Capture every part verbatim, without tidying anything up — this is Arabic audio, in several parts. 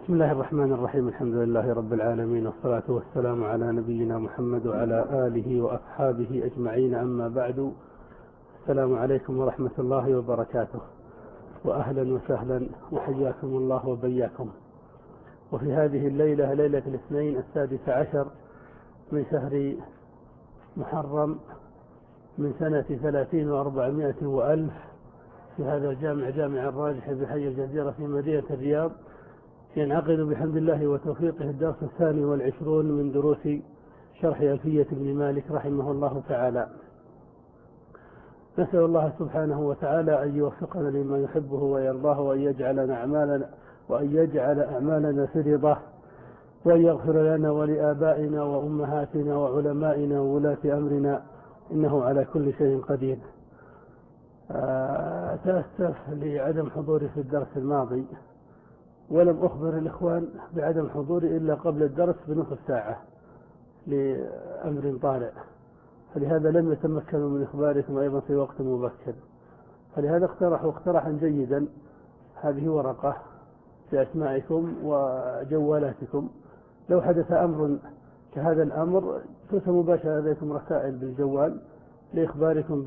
بسم الله الرحمن الرحيم. الحمد لله رب العالمين، والصلاة والسلام على نبينا محمد وعلى آله وأصحابه أجمعين، أما بعد. السلام عليكم ورحمة الله وبركاته، وأهلا وسهلا وحياكم الله وبياكم. وفي هذه الليلة، ليلة الاثنين السادس عشر من شهر محرم من سنة ثلاثين وأربعمائة وألف، في هذا الجامع جامع الراجح بحي الجزيرة في مدينة الرياض، ينعقد بحمد الله وتوفيقه الدرس الثاني والعشرون من دروس شرح ألفية ابن مالك رحمه الله تعالى. نسأل الله سبحانه وتعالى أن يوفقنا لما يحبه ويرضاه، وأن يجعلنا أعمالنا وأن يجعل أعمالنا في رضاه، وأن يغفر لنا ولآبائنا وأمهاتنا وعلمائنا وولاة أمرنا، إنه على كل شيء قدير. تأسف لعدم حضوري في الدرس الماضي، ولم أخبر الإخوان بعدم حضوري إلا قبل الدرس بنصف ساعة لأمر طارئ، فلهذا لم يتمكنوا من إخباركم أيضا في وقت مبكر. فلهذا اقترحوا اقتراحا جيدا، هذه ورقة بأسمائكم وجوالاتكم، لو حدث أمر كهذا الأمر ترسل مباشرة لديكم رسائل بالجوال لإخباركم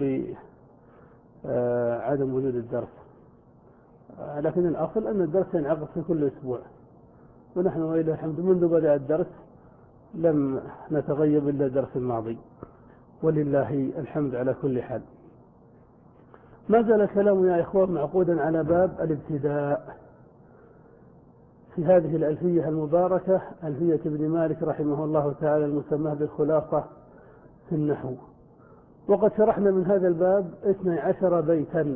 بعدم وجود الدرس. لكن الأصل أن الدرس ينعقد في كل أسبوع، ونحن وإلى الحمد منذ بدأ الدرس لم نتغيب إلا الدرس الماضي، ولله الحمد على كل حال. ما زال كلامنا يا إخوان معقودا على باب الابتداء في هذه الألفية المباركة، ألفية ابن مالك رحمه الله تعالى، المسمى بالخلاصة في النحو. وقد شرحنا من هذا الباب اثني عشر بيتا،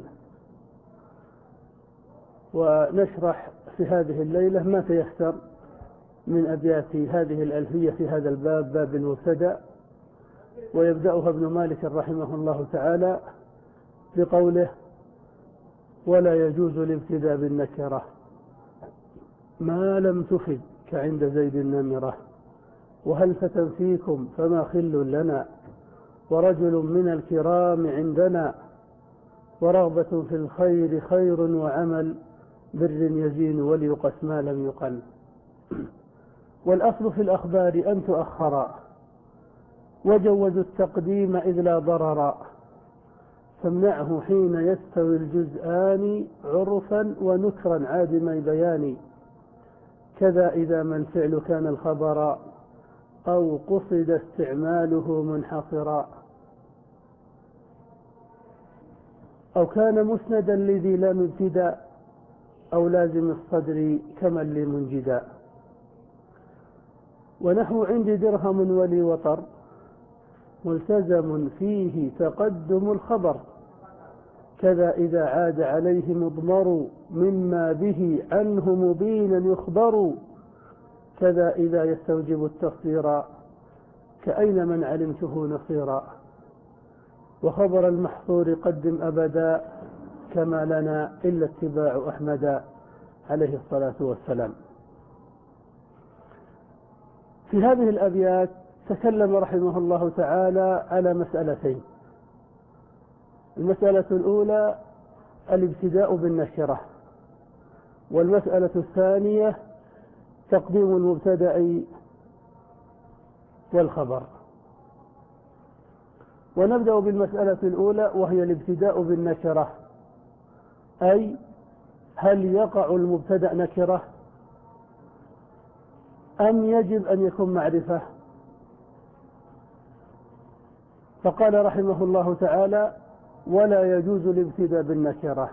ونشرح في هذه الليلة ما تيسر من أبيات هذه الألفية في هذا الباب، باب المبتدأ. ويبدأها ابن مالك رحمه الله تعالى بقوله: ولا يجوز الابتداء بالنكرة ما لم تفد كعند زيد النمرة، وهل فتى فيكم فما خل لنا، ورجل من الكرام عندنا، ورغبة في الخير خير وعمل، بر يزين وليقس ما لم يقل. والأصل في الأخبار أن تؤخرا، وجوزوا التقديم إذ لا ضرر، فامنعه حين يستوي الجزآن عرفا ونكرا عادم بيان، كذا إذا ما الفعل كان الخبر أو قصد استعماله منحصرا، أو كان مسندا لذي لام ابتداء، أو لازم الصدر كمن لمنجدا. ونحو عندي درهم ولي وطر، ملتزم فيه تقدم الخبر، كذا إذا عاد عليه مضمر مما به عنه مبينا يخبر، كذا إذا يستوجب التصدير كأين من علمته نصيرا، وخبر المحصور قدم أبدا كما لنا إلا اتباع أحمد عليه الصلاة والسلام. في هذه الأبيات تكلم رحمه الله تعالى على مسألتين. المسألة الأولى الابتداء بالنكرة، والمسألة الثانية تقديم المبتدأ والخبر. ونبدأ بالمسألة الأولى، وهي الابتداء بالنكرة، أي هل يقع المبتدأ نكرة أم يجب أن يكون معرفة؟ فقال رحمه الله تعالى: ولا يجوز الابتداء بالنكرة،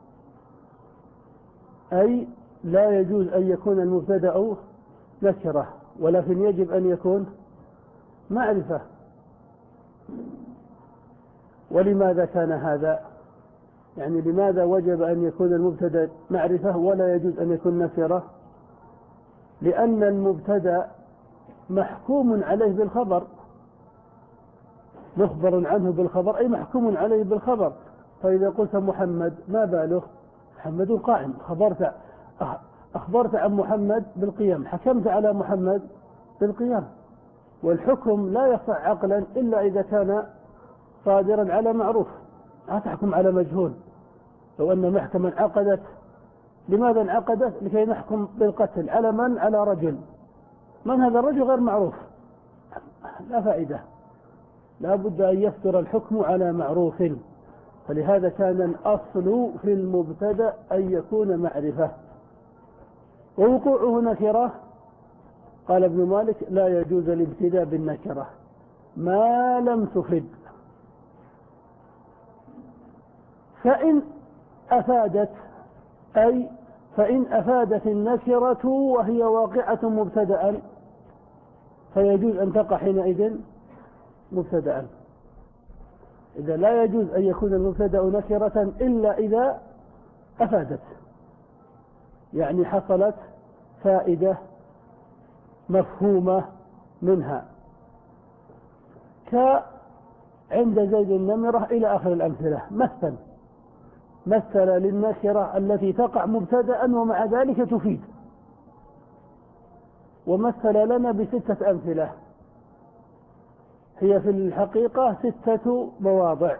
أي لا يجوز أن يكون المبتدأ نكرة، ولكن يجب أن يكون معرفة. ولماذا كان هذا؟ يعني لماذا وجب أن يكون المبتدأ معرفة ولا يجوز أن يكون نكرة؟ لأن المبتدأ محكوم عليه بالخبر، مخبر عنه بالخبر، أي محكوم عليه بالخبر. فإذا قلت محمد، ما باله؟ محمد قائم، خبرت أخبرت عن محمد بالقيام، حكمت على محمد بالقيام. والحكم لا يصح عقلا إلا إذا كان صادرا على معروف، لا تحكم على مجهول. لو أن محكما عقدت لماذا انعقدت؟ لكي نحكم بالقتل على من؟ على رجل. من هذا الرجل؟ غير معروف، لا فائدة، لا بد أن يصدر الحكم على معروف. فلهذا كان الأصل في المبتدأ أن يكون معرفة، ووقوعه نكرة. قال ابن مالك: لا يجوز الابتداء بالنكرة ما لم تفد. فإن أفادت، أي فإن أفادت النكرة وهي واقعة مبتدأ فيجوز أن تقع حينئذ مبتدأ. إذا لا يجوز أن يكون المبتدأ نكرة إلا إذا أفادت، يعني حصلت فائدة مفهومة منها، كعند زيد النمرة إلى آخر الأمثلة. مثل مثل للنكرة التي تقع مبتدأ ومع ذلك تفيد، ومثل لنا بستة أمثلة، هي في الحقيقة ستة مواضع،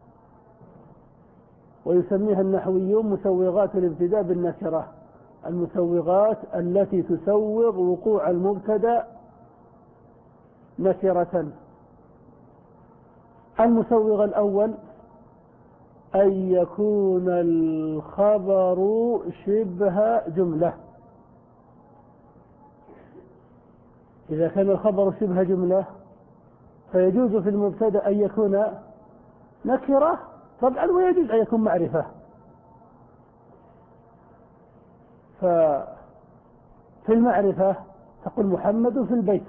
ويسميها النحويون مسوغات الابتداء بالنكرة، المسوغات التي تسوغ وقوع المبتدأ نكرة. المسوغ الأول أن يكون الخبر شبه جملة. إذا كان الخبر شبه جملة فيجوز في المبتدأ أن يكون نكرة طبعا، ويجوز أن يكون معرفة. ففي المعرفة تقول محمد في البيت،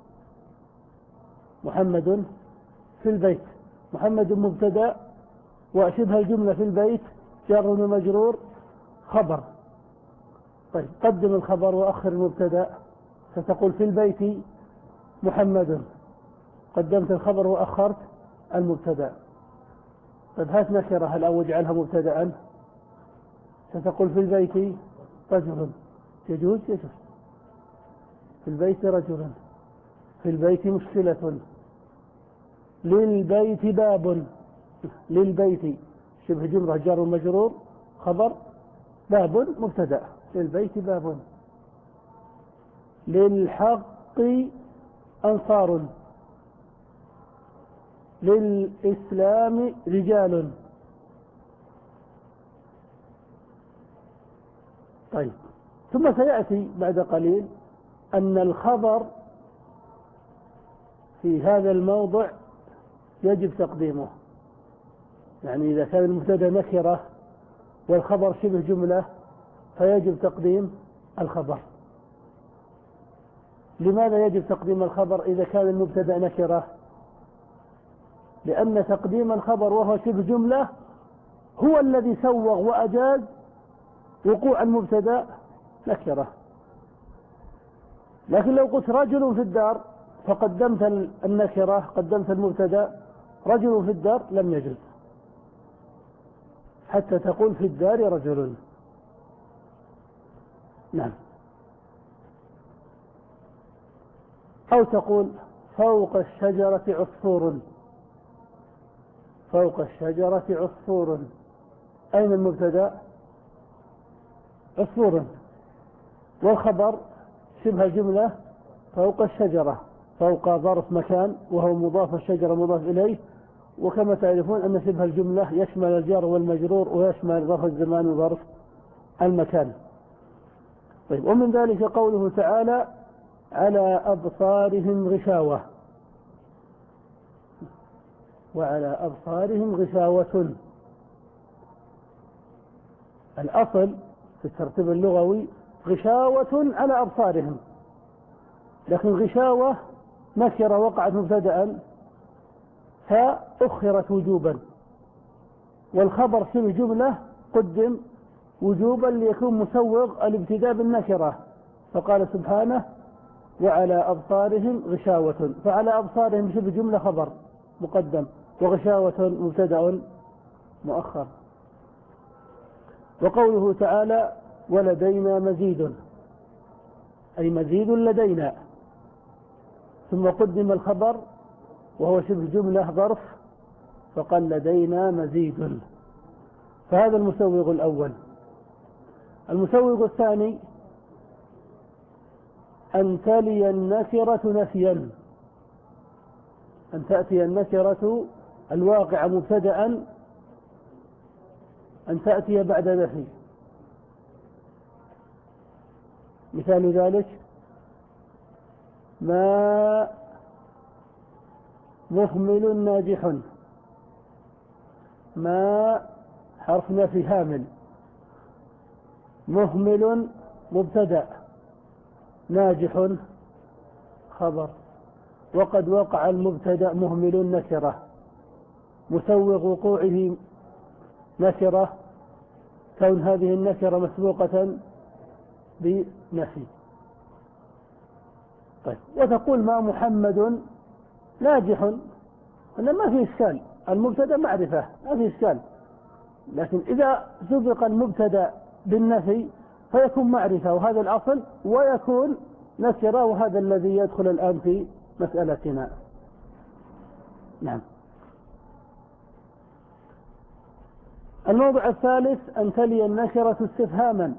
محمد في البيت، محمد مبتدأ وشبه الجملة في البيت جار ومجرور خبر. طيب قدم الخبر وأخر المبتدأ، ستقول في البيت محمد، قدمت الخبر وأخرت المبتدأ. طيب هات نكرة الآن واجعلها مبتدأ، ستقول في البيت رجل، يجوز؟ يجوز. في البيت رجل، في البيت مشكلة، للبيت باب، للبيت شبه جملة جار ومجرور خبر، باب مبتدأ، للبيت باب. للحق أنصار، للإسلام رجال. طيب ثم سيأتي بعد قليل أن الخبر في هذا الموضع يجب تقديمه، يعني إذا كان المبتدأ نكرة والخبر شبه جملة فيجب تقديم الخبر. لماذا يجب تقديم الخبر إذا كان المبتدأ نكرة؟ لأن تقديم الخبر وهو شبه جملة هو الذي سوغ وأجاز وقوع المبتدأ نكرة. لكن لو قلت رجل في الدار فقدمت النكرة، قدمت المبتدأ رجل في الدار، لم يجوز، حتى تقول في الدار رجل. نعم. أو تقول فوق الشجرة عصفور، فوق الشجرة عصفور، أين المبتدأ؟ عصفور، والخبر شبه جملة فوق الشجرة، فوق ظرف مكان وهو مضاف، الشجرة مضاف إليه، وكما تعرفون أن شبه الجملة يشمل الجار والمجرور ويشمل ظرف الزمان وظرف المكان. طيب ومن ذلك قوله تعالى على أبصارهم غشاوة، وعلى أبصارهم غشاوة. الأصل في الترتيب اللغوي غشاوة على أبصارهم، لكن غشاوة نكرة وقعت مبتدأ فأخرت وجوبا، والخبر شبه جملة قدم وجوبا ليكون مسوغ الابتداء بالنكرة، فقال سبحانه وعلى أبصارهم غشاوة، فعلى أبصارهم شبه جملة خبر مقدم، وغشاوة مبتدأ مؤخر. وقوله تعالى ولدينا مزيد، أي مزيد لدينا، ثم قدم الخبر وهو شبه جملة ظرف فقال لدينا مزيد، فهذا المسوغ الأول. المسوغ الثاني أن تلي النكرة نفيا، أن تأتي النكرة الواقعة مبتدأ أن تأتي بعد نفي. مثال ذلك ما مهمل ناجح، ما حرف نفي هامل، مهمل مبتدأ، ناجح خبر، وقد وقع المبتدأ مهمل نكرة، مسوغ وقوعه نكرة، كون هذه النكرة مسبوقة بنفي. طيب، وتقول ما محمد ناجح، أنه ما في إشكال، المبتدأ معرفة ما في إشكال، لكن إذا سبق المبتدأ بالنفي فيكون معرفة وهذا الأصل، ويكون نكرة وهذا الذي يدخل الآن في مسألتنا. نعم. الموضع الثالث أن تلي النكرة استفهاما،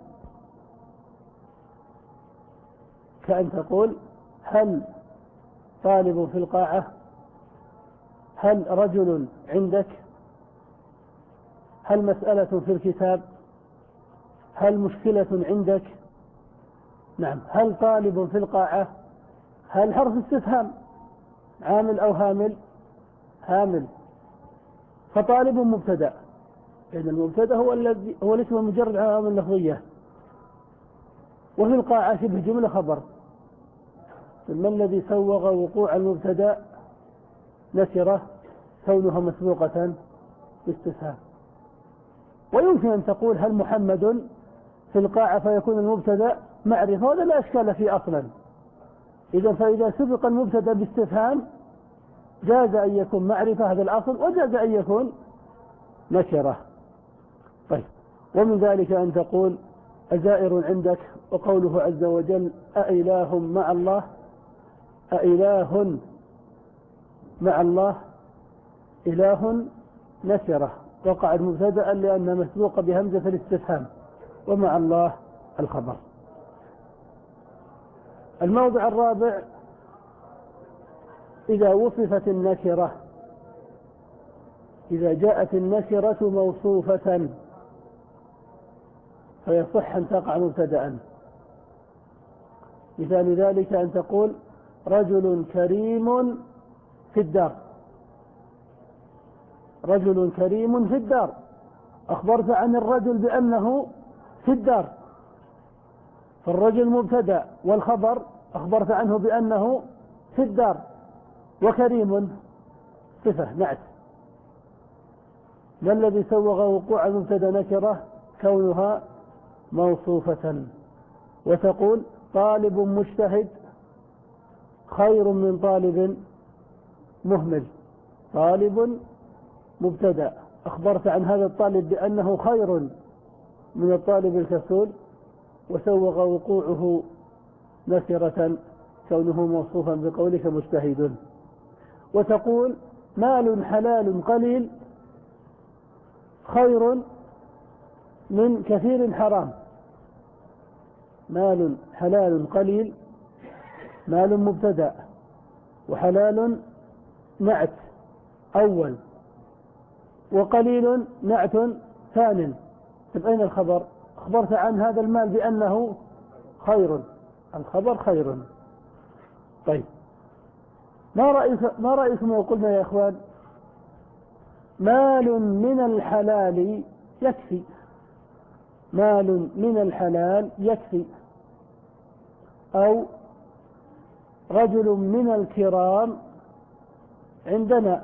كأن تقول هل طالب في القاعة، هل رجل عندك، هل مسألة في الكتاب، هل مشكلة عندك. نعم. هل طالب في القاعة، هل حرف استفهام عامل أو هامل؟ هامل، فطالب مبتدأ، لأن المبتدأ هو الذي هو الاسم مجرد عوامل لفظية، وفي القاعة شبه جملة خبر. ما الذي سوغ وقوع المبتدأ نكرة كونها مسبوقة باستفهام. ويمكن أن تقول هل محمد في القاعة فيكون المبتدأ معرفة، وهذا لا إشكال فيه أصلا. إذا فإذا سبق المبتدأ باستفهام جاز أن يكون معرفة، هذا الأصل، وجاز أن يكون نكرة. طيب، ومن ذلك أن تقول أزائر عندك، وقوله عز وجل أإله مع الله، أإله مع الله، إله نكرة وقعت مبتدأ لأنها مسبوقة بهمزة الاستفهام، ومع الله الخبر. الموضع الرابع إذا وصفت النكرة، إذا جاءت النكرة موصوفة فيصح أن تقع مبتدأ. مثال ذلك أن تقول رجل كريم في الدار، رجل كريم في الدار، أخبرت عن الرجل بأنه في الدار، فالرجل مبتدأ والخبر أخبرت عنه بأنه في الدار، وكريم صفة نعت. ما الذي سوغ وقوع المبتدأ نكرة؟ كونها موصوفة. وتقول طالب مجتهد خير من طالب مهمل، طالب مبتدأ أخبرت عن هذا الطالب بأنه خير من الطالب الكسول، وسوغ وقوعه نكرة كونه موصوفا بقولك مجتهد. وتقول مال حلال قليل خير من كثير حرام، مال حلال قليل، مال مبتدأ وحلال نعت أول وقليل نعت ثان. طيب أين الخبر؟ أخبرت عن هذا المال بأنه خير، الخبر خير. طيب، ما رأيك ما رأيكم لو قلنا يا إخوان مال من الحلال يكفي، مال من الحلال يكفي، أو رجل من الكرام عندنا.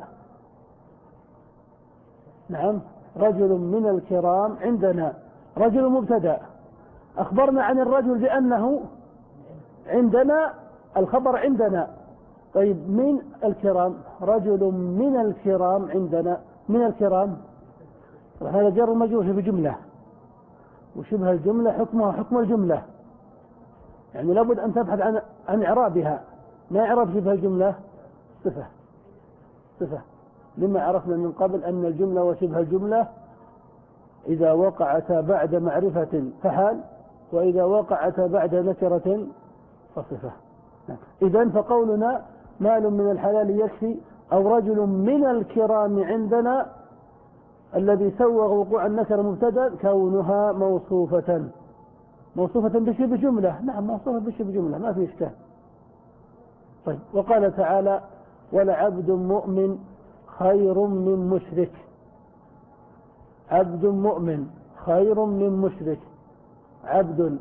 نعم، رجل من الكرام عندنا، رجل مبتدأ أخبرنا عن الرجل بأنه عندنا، الخبر عندنا. طيب من الكرام، رجل من الكرام عندنا، من الكرام هذا جر مجرور في جملة، وشبه الجملة حكمها حكم الجملة، يعني لابد أن تبحث عن عن إعرابها. ما إعراب شبه الجملة؟ صفة، صفة، لما عرفنا من قبل أن الجملة وشبه الجملة إذا وقعتا بعد معرفة فحال، وإذا وقعتا بعد نكرة فصفة. إذن فقولنا مال من الحلال يكفي أو رجل من الكرام عندنا الذي سوغ وقوع النكرة مبتدا كونها موصوفة موصوفة بشبه جملة. نعم موصوفة بشبه جملة ما في إشكال. طيب وقال تعالى ولعبد مؤمن خير من مشرك. عبد مؤمن خير من مشرك. عبد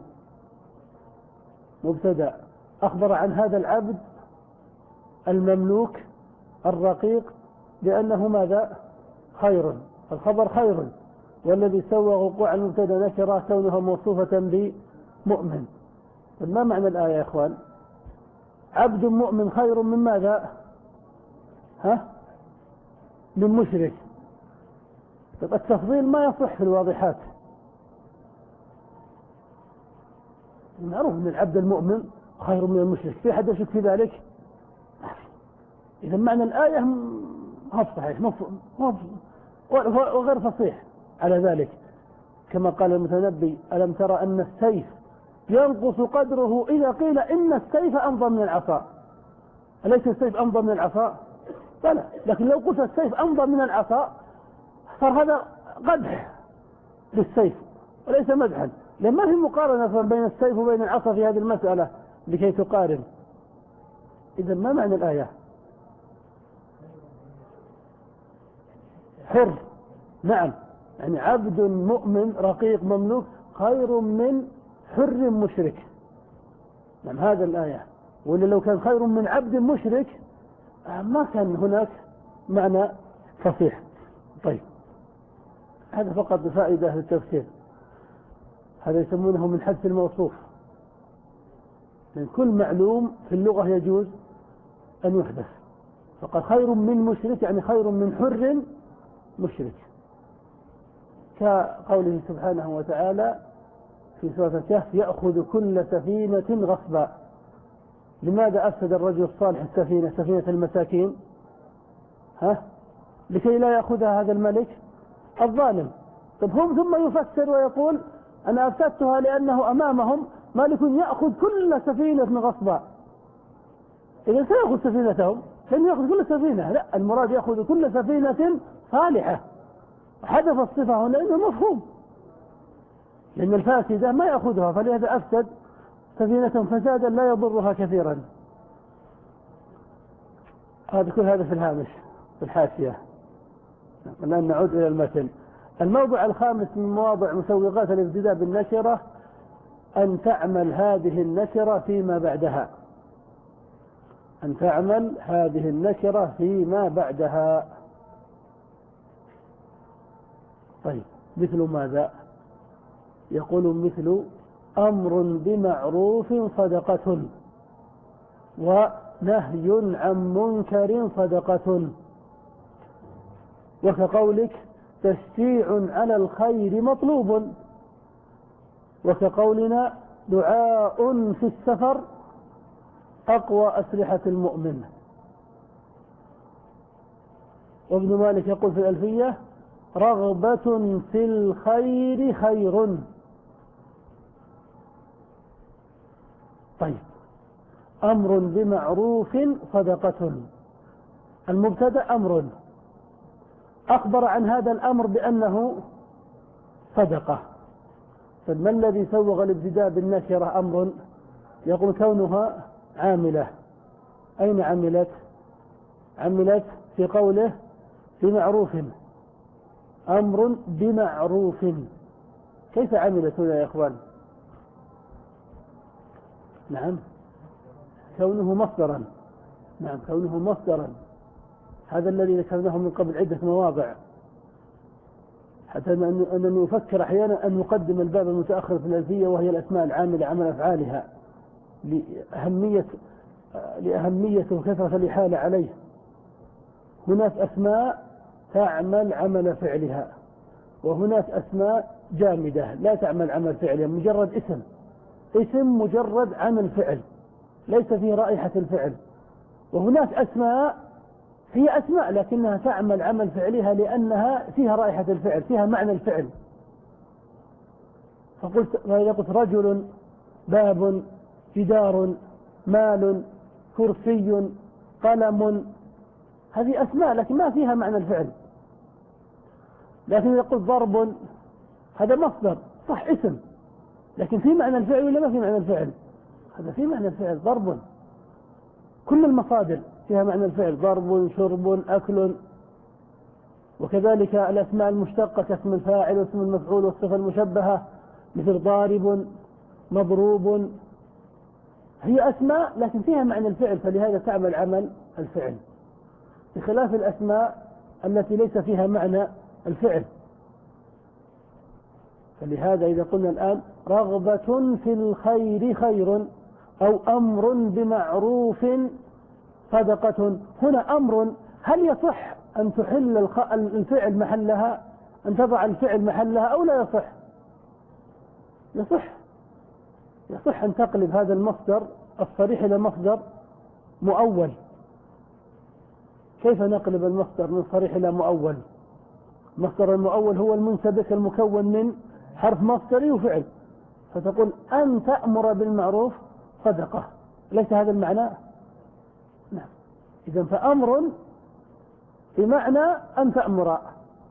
مبتدا أخبر عن هذا العبد المملوك الرقيق بأنه ماذا؟ خير. الخبر خير، والذي سوى وقوع المبتدا نكرة كونها موصوفة بمؤمن. ما معنى الآية يا إخوان؟ عبد مؤمن خير من ماذا؟ ها؟ من مشرك. طب التفضيل ما يصح في الواضحات. معروف أن العبد المؤمن خير من المشرك، في حد يشك في ذلك؟ إذا معنى الآية ما صحيح وغير فصيح على ذلك، كما قال المتنبي ألم ترى أن السيف ينقص قدره إذا قيل إن السيف أمضى من العصا. أليس السيف أمضى من العصا؟ بلى، لكن لو قلت السيف أمضى من العصا صار هذا قدح للسيف وليس مدحا، لأن ما في مقارنة بين السيف وبين العصا في هذه المسألة لكي تقارن. إذا ما معنى الآية؟ حر. نعم، يعني عبد مؤمن رقيق مملوك خير من حر مشرك. نعم هذا الآية. ولا لو كان خير من عبد مشرك ما كان هناك معنى فصيح. طيب هذا فقط فائدة للتفسير. هذا يسمونه من حذف الموصوف، لأن كل معلوم في اللغة يجوز أن يحدث. فقال خير من مشرك يعني خير من حر مشرك، كقوله سبحانه وتعالى في سورة الكهف يأخذ كل سفينة غصبا. لماذا أفسد الرجل الصالح السفينة سفينة المساكين؟ ها؟ لكي لا يأخذها هذا الملك الظالم. طب هم ثم يفسر ويقول أنا أفسدتها لأنه أمامهم مالك يأخذ كل سفينة غصبا. إذا سيأخذ سفينتهم لن يأخذ كل سفينة، لا، المراد يأخذ كل سفينة صالحة. حذف الصفة هنا لأنه مفهوم، لأن الفاسدة ما يأخذها، فلهذا أفسد سفينة فسادا لا يضرها كثيرا. هذا كل هذا في الهامش في الحاشية. الآن نعود إلى المتن. الموضع الخامس من مواضع مسوغات الابتداء بالنكرة أن تعمل هذه النكرة فيما بعدها. أن تعمل هذه النكرة فيما بعدها. طيب مثل ماذا؟ يقول مثل أمر بمعروف صدقة، ونهي عن منكر صدقة، وكقولك تشجيع على الخير مطلوب، وكقولنا دعاء في السفر أقوى أسلحة المؤمن. وابن مالك يقول في الألفية رغبة في الخير خير. طيب أمر بمعروف صدقة، المبتدأ أمر أخبر عن هذا الأمر بأنه صدقة. فما الذي سوغ الابتداء بالنكرة أمر؟ يقول كونها عاملة. أين عملت؟ عملت في قوله بمعروف، أمر بمعروف. كيف عملت هنا يا إخوان؟ نعم كونه مصدرا. نعم كونه مصدرا، هذا الذي ذكرناه من قبل عدة مواضع، حتى أنني أفكر أحيانا أن نقدم الباب المتأخر في الألفية وهي الأسماء العاملة عمل أفعالها لأهمية لأهمية وكثرة الإحالة عليه. هناك أسماء تعمل عمل فعلها، وهناك أسماء جامدة لا تعمل عمل فعلها، مجرد اسم اسم مجرد عمل فعل ليس فيه رائحة الفعل. وهناك أسماء هي أسماء لكنها تعمل عمل فعلها لأنها فيها رائحة الفعل، فيها معنى الفعل، فقلت فإذا قلت رجل، باب، جدار، مال، كرسي، قلم، هذه أسماء لكن ما فيها معنى الفعل. لكن إذا قلت ضرب، هذا مصدر صح اسم، لكن في معنى الفعل ولا ما في معنى الفعل؟ هذا في معنى الفعل، ضرب. كل المصادر فيها معنى الفعل، ضرب، شرب، أكل. وكذلك الأسماء المشتقة كاسم الفاعل واسم المفعول والصفة المشبهة، مثل ضارب، مضروب، هي أسماء لكن فيها معنى الفعل، فلهذا تعمل عمل الفعل، بخلاف الأسماء التي ليس فيها معنى الفعل. فلهذا إذا قلنا الآن رغبة في الخير خير، أو أمر بمعروف صدقة، هنا أمر، هل يصح أن تحل الفعل محلها، أن تضع الفعل محلها أو لا يصح؟ يصح يصح أن تقلب هذا المصدر الصريح إلى مصدر مؤول. كيف نقلب المصدر من صريح إلى مؤول؟ مصدر المؤول هو المنسبك المكون من حرف مصدري وفعل، فتقول أن تأمر بالمعروف صدقة، ليس هذا المعنى؟ نعم. إذن فأمر بمعنى أن تأمر،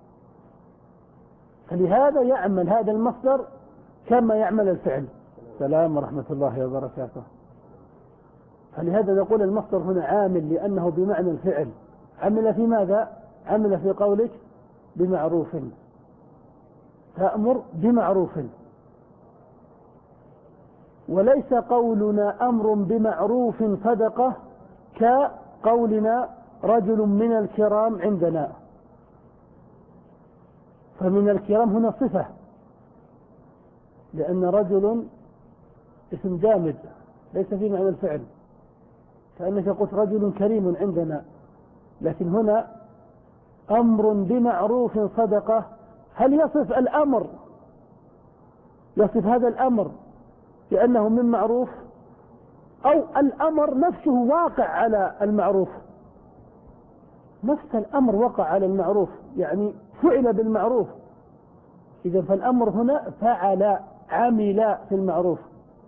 فلهذا يعمل هذا المصدر كما يعمل الفعل. السلام ورحمة الله وبركاته. فلهذا نقول المصدر هنا عامل لأنه بمعنى الفعل. عمل في ماذا؟ عمل في قولك بمعروف، تأمر بمعروف، وليس قولنا أمر بمعروف صدقة كقولنا رجل من الكرام عندنا، فمن الكرام هنا صفة، لأن رجل اسم جامد ليس في معنى الفعل، كأنك قلت رجل كريم عندنا. لكن هنا أمر بمعروف صدقة، هل يصف الأمر، يصف هذا الأمر لأنه من معروف، أو الأمر نفسه واقع على المعروف؟ نفس الأمر وقع على المعروف، يعني فعل بالمعروف. إذا فالأمر هنا فعل، عمل في المعروف،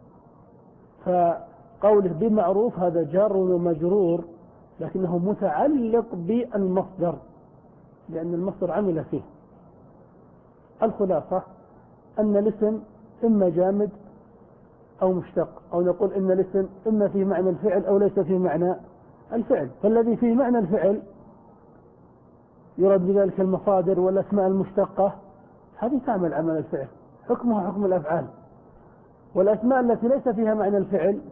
فقوله بمعروف هذا جار ومجرور، لكنه متعلق بالمصدر لأن المصدر عمل فيه. الخلاصة أن الاسم إما جامد أو مشتق، أو نقول إن الاسم إما في معنى الفعل أو ليس في معنى الفعل. فالذي في معنى الفعل يرد بذلك المصادر والأسماء المشتقة، هذه تعمل عمل الفعل، حكمها حكم الأفعال. والأسماء التي ليس فيها معنى الفعل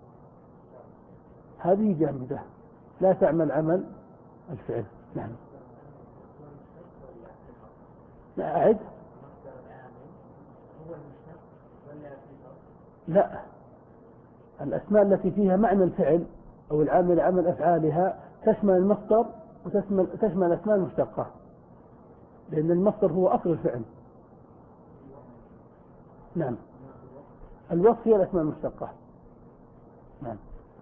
هذه جامدة لا تعمل عمل الفعل. نعم. أعد. لا، الأسماء التي فيها معنى الفعل أو العامل عمل أفعالها تشمل المصدر وتشمل تشمل الأسماء المشتقة، لأن المصدر هو أصل الفعل. نعم. الوصف هي الأسماء المشتقة. نعم.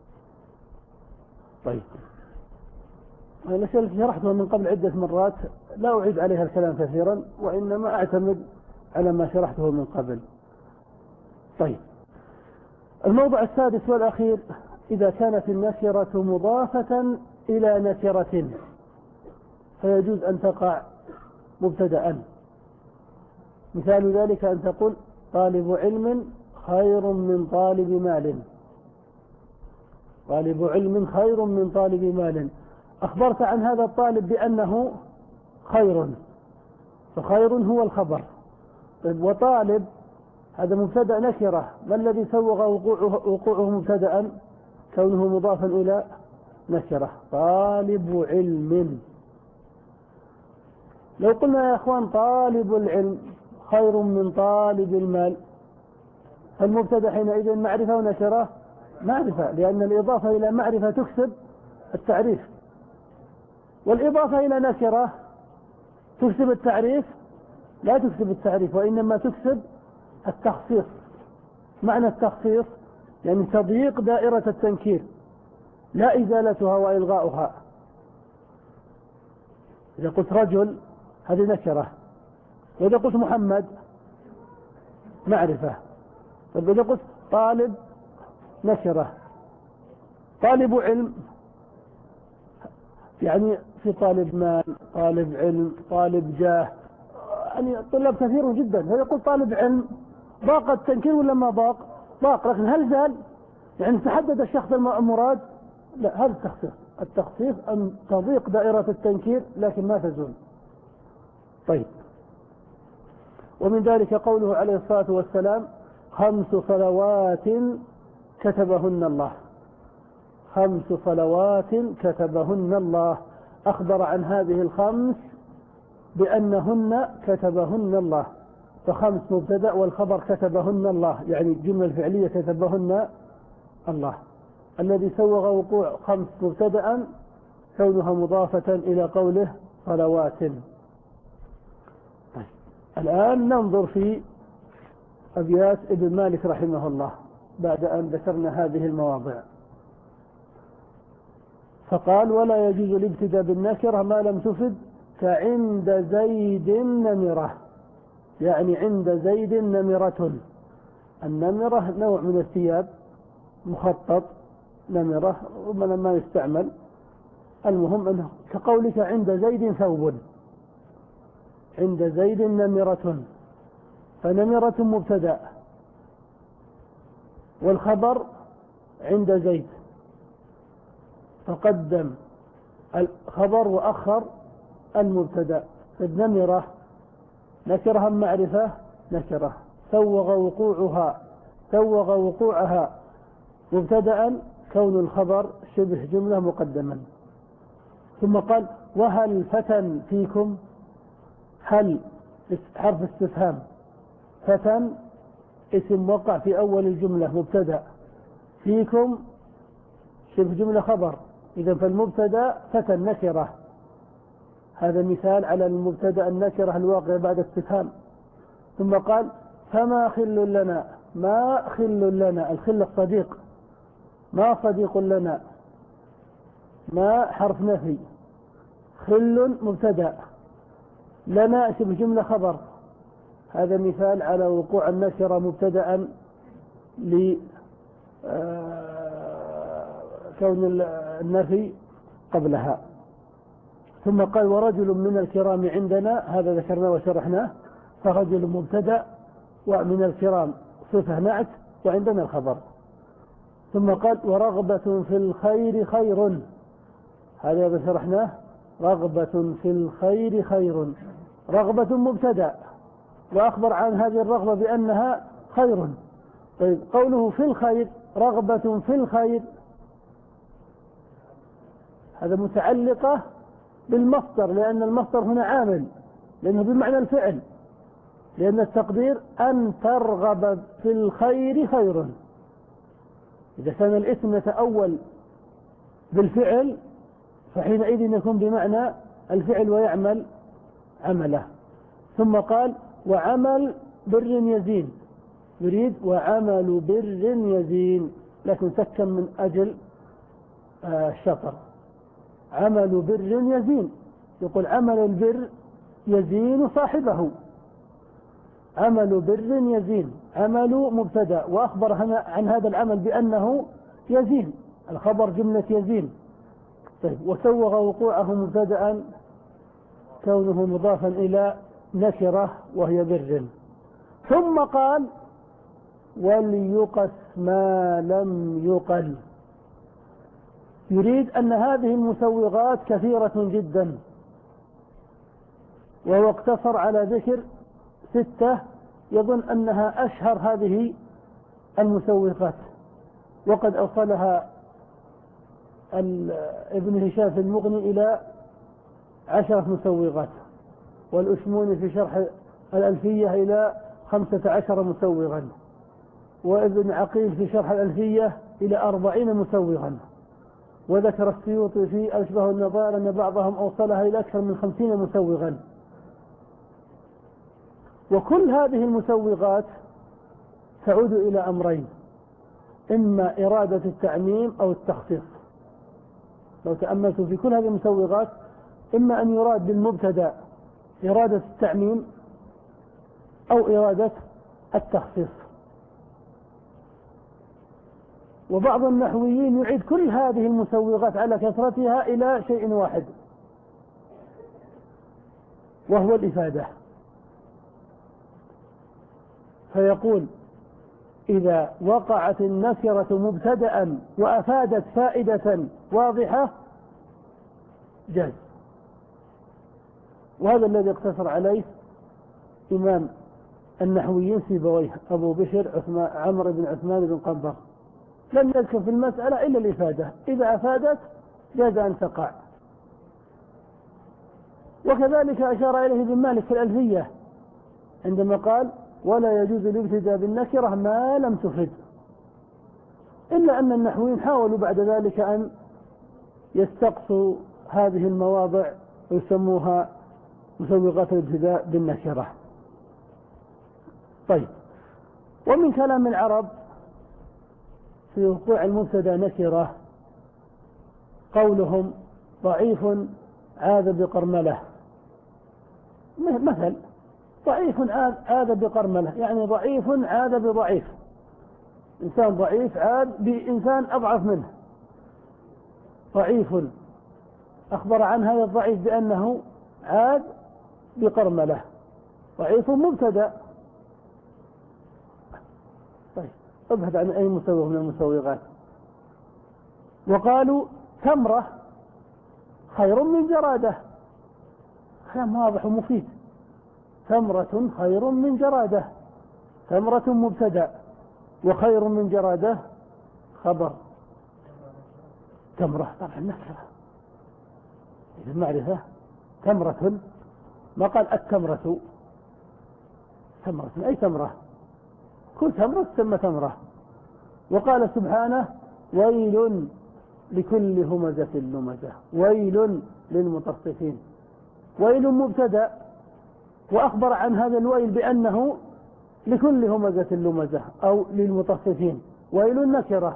طيب، الأشياء التي شرحتها من قبل عدة مرات لا أعيد عليها الكلام كثيرا، وإنما أعتمد على ما شرحته من قبل. طيب، الموضع السادس والأخير: إذا كانت النكرة مضافة إلى نكرة فيجوز أن تقع مبتدأ. مثال ذلك أن تقول طالب علم خير من طالب مال. طالب علم خير من طالب مال، أخبرت عن هذا الطالب بأنه خير، فخير هو الخبر. طيب، وطالب هذا مبتدأ نكرة، ما الذي سوغ وقوعه, وقوعه مبتدأ؟ كونه مضافا إلى نكرة، طالب علم. لو قلنا يا أخوان طالب العلم خير من طالب المال، فالمبتدأ حينئذ معرفة ونكرة؟ معرفة، لأن الإضافة إلى معرفة تكسب التعريف، والإضافة إلى نكرة تكسب التعريف؟ لا تكسب التعريف، وإنما تكسب التخصيص. معنى التخصيص يعني تضييق دائرة التنكير، لا إزالتها وإلغاؤها. إذا قلت رجل هذه نكرة، وإذا قلت محمد معرفة. فإذا قلت طالب نكرة، طالب علم يعني في طالب مال، طالب علم، طالب جاه، يعني طلاب كثير جدا. فيقول طالب علم، ضاق التنكير ولا ما ضاق؟ ضاق، لكن هل زال؟ يعني تحدد الشخص المراد؟ لا، هذا التخصيص. التخصيص أن تضيق دائرة التنكير لكن ما تزول. طيب، ومن ذلك قوله عليه الصلاة والسلام: خمس صلوات كتبهن الله. خمس صلوات كتبهن الله، أخبر عن هذه الخمس بأنهن كتبهن الله. فخمس مبتدأ والخبر كتبهن الله، يعني الجملة الفعلية كتبهن الله. الذي سوغ وقوع خمس مبتدأ كونها مضافة إلى قوله صلوات. طيب. الآن ننظر في أبيات ابن مالك رحمه الله بعد أن ذكرنا هذه المواضع. فقال: ولا يجوز الابتداء بالنكرة ما لم تفد، كعند زيد نمرة. يعني عند زيد نمرة. النمرة نوع من الثياب مخطط، نمرة ومن ما يستعمل. المهم أنه كقولك عند زيد ثوب، عند زيد نمرة. فنمرة مبتدأ والخبر عند زيد، فقدم الخبر وأخر المبتدأ. فالنمرة نكرها معرفة، نكرة سوغ وقوعها سوغ وقوعها مبتدأ، كون الخبر شبه جملة مقدما. ثم قال: وهل فتى فيكم؟ هل حرف استفهام، فتى اسم وقع في أول الجملة مبتدأ، فيكم شبه جملة خبر. إذا فالمبتدأ فتى نكرة. هذا مثال على المبتدأ النكرة الواقع بعد استفهام. ثم قال: فما خل لنا. ما خل لنا، الخل الصديق، ما صديق لنا. ما حرف نفي، خل مبتدأ، لنا شبه جملة خبر. هذا مثال على وقوع النكرة مبتدأ لكون النفي قبلها. ثم قال: ورجل من الكرام عندنا. هذا ذكرناه وشرحناه. فرجل مبتدأ ومن الكرام صفة نعت وعندنا الخبر. ثم قال: ورغبة في الخير خير. هذا شرحناه. رغبة في الخير خير، رغبة مبتدأ وأخبر عن هذه الرغبة بأنها خير. طيب، قوله في الخير، رغبة في الخير، هذا متعلقة بالمصدر، لأن المصدر هنا عامل، لأنه بمعنى الفعل، لأن التقدير أن ترغب في الخير خير. إذا كان الاسم يتأول بالفعل فحينئذ يكون بمعنى الفعل ويعمل عمله. ثم قال: وعمل بر يزين. يريد وعمل بر يزين، لكن سكن من أجل الشطر. عمل بر يزين، يقول عمل البر يزين صاحبه. عمل بر يزين، عمل مبتدأ وأخبر عن هذا العمل بأنه يزين، الخبر جملة يزين. طيب، وسوغ وقوعه مبتدأ كونه مضافا إلى نكرة وهي بر. ثم قال: وليقس ما لم يقل. يريد أن هذه المسوغات كثيرة جدا، وهو اقتصر على ذكر ستة يظن أنها أشهر هذه المسوغات، وقد أوصلها ابن هشام في المغني إلى عشرة مسوغات، والأشموني في شرح الألفية إلى خمسة عشر مسوغا، وابن عقيل في شرح الألفية إلى أربعين مسوغا. وذكر السيوطي في أشبه النظائر أن بعضهم أوصلها إلى أكثر من خمسين مسوغا. وكل هذه المسوغات تعود إلى أمرين: إما إرادة التعميم أو التخصيص. لو تأملت في كل هذه المسوغات، إما أن يراد بالمبتدأ إرادة التعميم أو إرادة التخصيص. وبعض النحويين يعيد كل هذه المسوغات على كثرتها إلى شيء واحد، وهو الإفادة. فيقول إذا وقعت النكرة مبتدأ وأفادت فائدة واضحة جاز. وهذا الذي اقتصر عليه إمام النحويين سيبويه أبو بشر عثمان عمرو بن عثمان بن قنبر، لم يذكر في المسألة إلا الإفادة، إذا أفادت جاز أن تقع. وكذلك أشار إليه ابن مالك في الألفية عندما قال ولا يجوز الابتداء بالنكرة ما لم تفد، إلا أن النحويين حاولوا بعد ذلك أن يستقصوا هذه المواضع ويسموها مسوغات الابتداء بالنكرة. طيب، ومن كلام العرب في وقوع المبتدا نكرة قولهم ضعيف عاذ بقرملة. مثل ضعيف عاذ بقرملة يعني ضعيف عاذ بضعيف، إنسان ضعيف عاذ بإنسان أضعف منه. ضعيف أخبر عن هذا الضعيف بأنه عاذ بقرملة، ضعيف مبتدا. طيب، ابحث عن أي مسوغ من المسوغات. وقالوا تمرة خير من جرادة، كلام واضح ومفيد. تمرة خير من جرادة، تمرة مبتدا، وخير من جرادة خبر. تمرة طبعا نكرة، إذا المعرفة تمرة، ما قال التمرة. تمرة أي تمرة، كل تمرة تسمى تمرة. وقال سبحانه ويل لكل همزة لمزة، ويل للمطففين. ويل مبتدا، وأخبر عن هذا الويل بأنه لكل همزة لمزة أو للمطففين. ويل نكرة.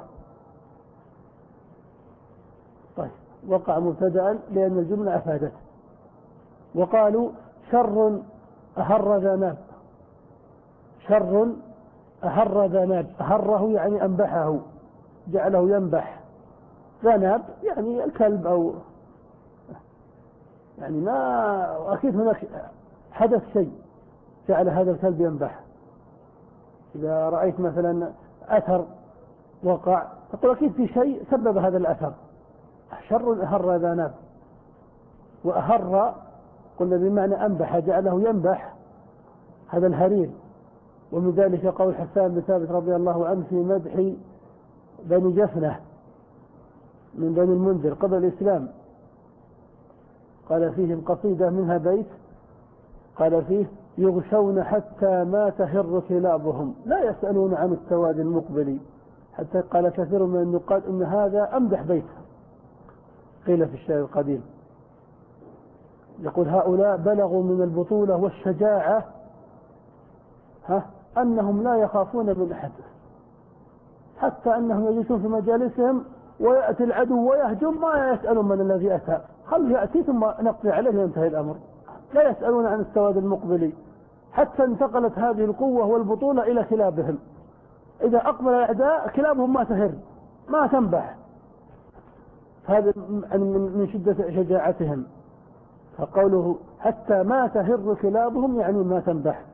طيب، وقع مبتدا لأن الجملة أفادت. وقالوا شر أهر ذا ناب، شر أهر ذا ناب، أهره يعني أنبحه، جعله ينبح. ذا ناب يعني الكلب، أو يعني ما أكيد هناك حدث شيء جعل هذا الكلب ينبح. إذا رأيت مثلا أثر وقع تقول أكيد في شيء سبب هذا الأثر. شر أهر ذا ناب، وأهر قلنا بمعنى أنبح، جعله ينبح هذا الهرير. ومن ذلك قول حسان بن ثابت رضي الله عنه في مدح بني جفنة من بني المنذر قبل الإسلام، قال فيهم قصيدة منها بيت قال فيه يغشون حتى ما تهر كلابهم لا يسألون عن السواد المقبل، حتى قال كثير من النقاد إن هذا أمدح بيت. قيل في الشعر القديم يقول هؤلاء بلغوا من البطولة والشجاعة ها أنهم لا يخافون من أحد، حتى أنهم يجلسون في مجالسهم ويأتي العدو ويهجم ما يسألون من الذي أتى، خل يأتي ثم نقضي عليه وينتهي الأمر. لا يسألون عن السواد المقبل، حتى انتقلت هذه القوة والبطولة إلى كلابهم. إذا أقبل الأعداء كلابهم ما تهر ما تنبح، هذا من شدة شجاعتهم. فقوله حتى ما تهر كلابهم يعني ما تنبح.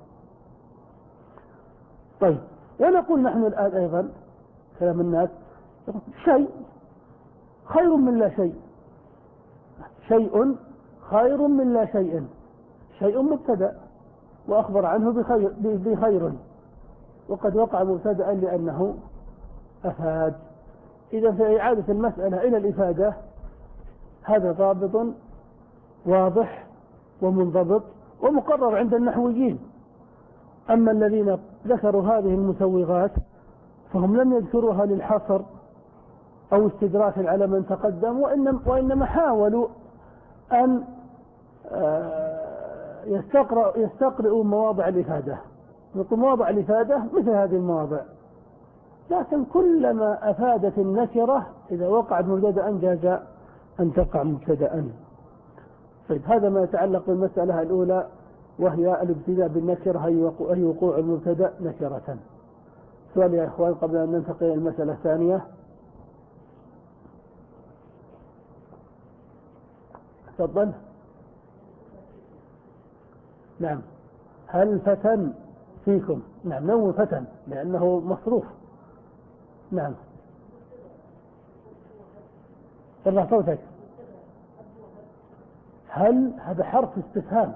طيب، ونقول نحن الآن أيضا كلام الناس شيء خير من لا شيء، شيء خير من لا شيء، شيء مبتدأ وأخبر عنه بخير, بخير وقد وقع مبتدأ لأنه أفاد. إذا في إعادة المسألة إلى الإفادة هذا ضابط واضح ومنضبط ومقرر عند النحويين. أما الذين ذكروا هذه المسوغات فهم لم يذكروها للحصر أو استدراك على من تقدم، وإنما, وإنما حاولوا أن يستقرئوا مواضع الإفادة. نقول مواضع الإفادة مثل هذه المواضع، لكن كلما أفادت النكرة إذا وقعت مبتدأ جاز أن تقع مبتدأ. طيب، هذا ما يتعلق بالمسألة الأولى وهي الابتداء بالنكرة أي وقوع المبتدأ نكرة. سؤال يا إخوان قبل أن ننتقل إلى المسألة الثانية. تفضل. نعم. هل فتن فيكم؟ نعم نوم فتن لأنه مصروف. نعم. ارفع صوتك. هل هذا حرف استفهام،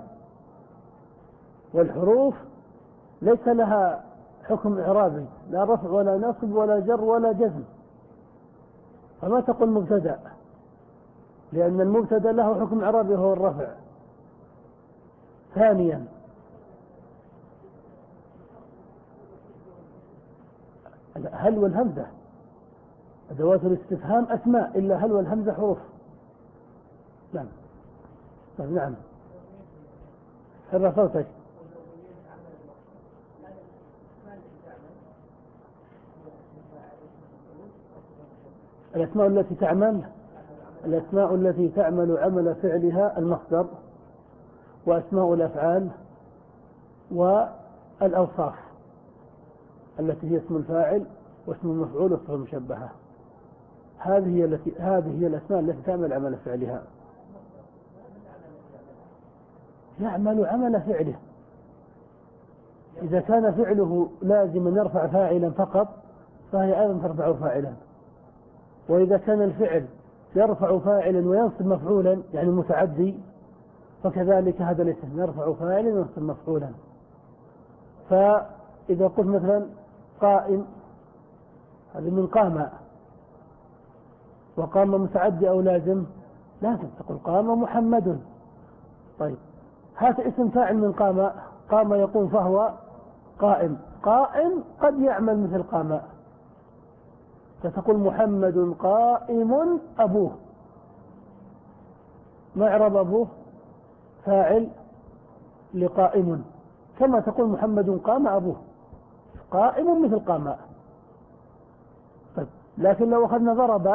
والحروف ليس لها حكم إعرابي، لا رفع ولا نصب ولا جر ولا جزم، فما تقول مبتدأ، لأن المبتدأ له حكم إعرابي هو الرفع. ثانيا هل والهمزة أدوات الاستفهام أسماء، إلا هل والهمزة حروف. نعم. نعم. ارفع صوتك. الأسماء التي تعمل الأسماء التي تعمل عمل فعلها المصدر، وأسماء الأفعال، والأوصاف التي هي اسم الفاعل واسم المفعول والصفة المشبهة. هذه هي التي هذه هي الأسماء التي تعمل عمل فعلها. يعمل عمل فعله. إذا كان فعله لازما يرفع فاعلا فقط فهي أيضا ترفع فاعلا، وإذا كان الفعل يرفع فاعلا وينصب مفعولا يعني متعدي فكذلك هذا الاسم يرفع فاعلا وينصب مفعولا. فإذا قلت مثلا قائم، هذا من قام، وقام متعدي أو لازم؟ لازم تقول قام محمد. طيب هات اسم فاعل من قام. قام يقوم فهو قائم. قائم قد يعمل مثل قام، فتقول محمد قائم أبوه. ما إعراب أبوه؟ فاعل لقائم، كما تقول محمد قام أبوه، قائم مثل قام. طيب لكن لو أخذنا ضرب،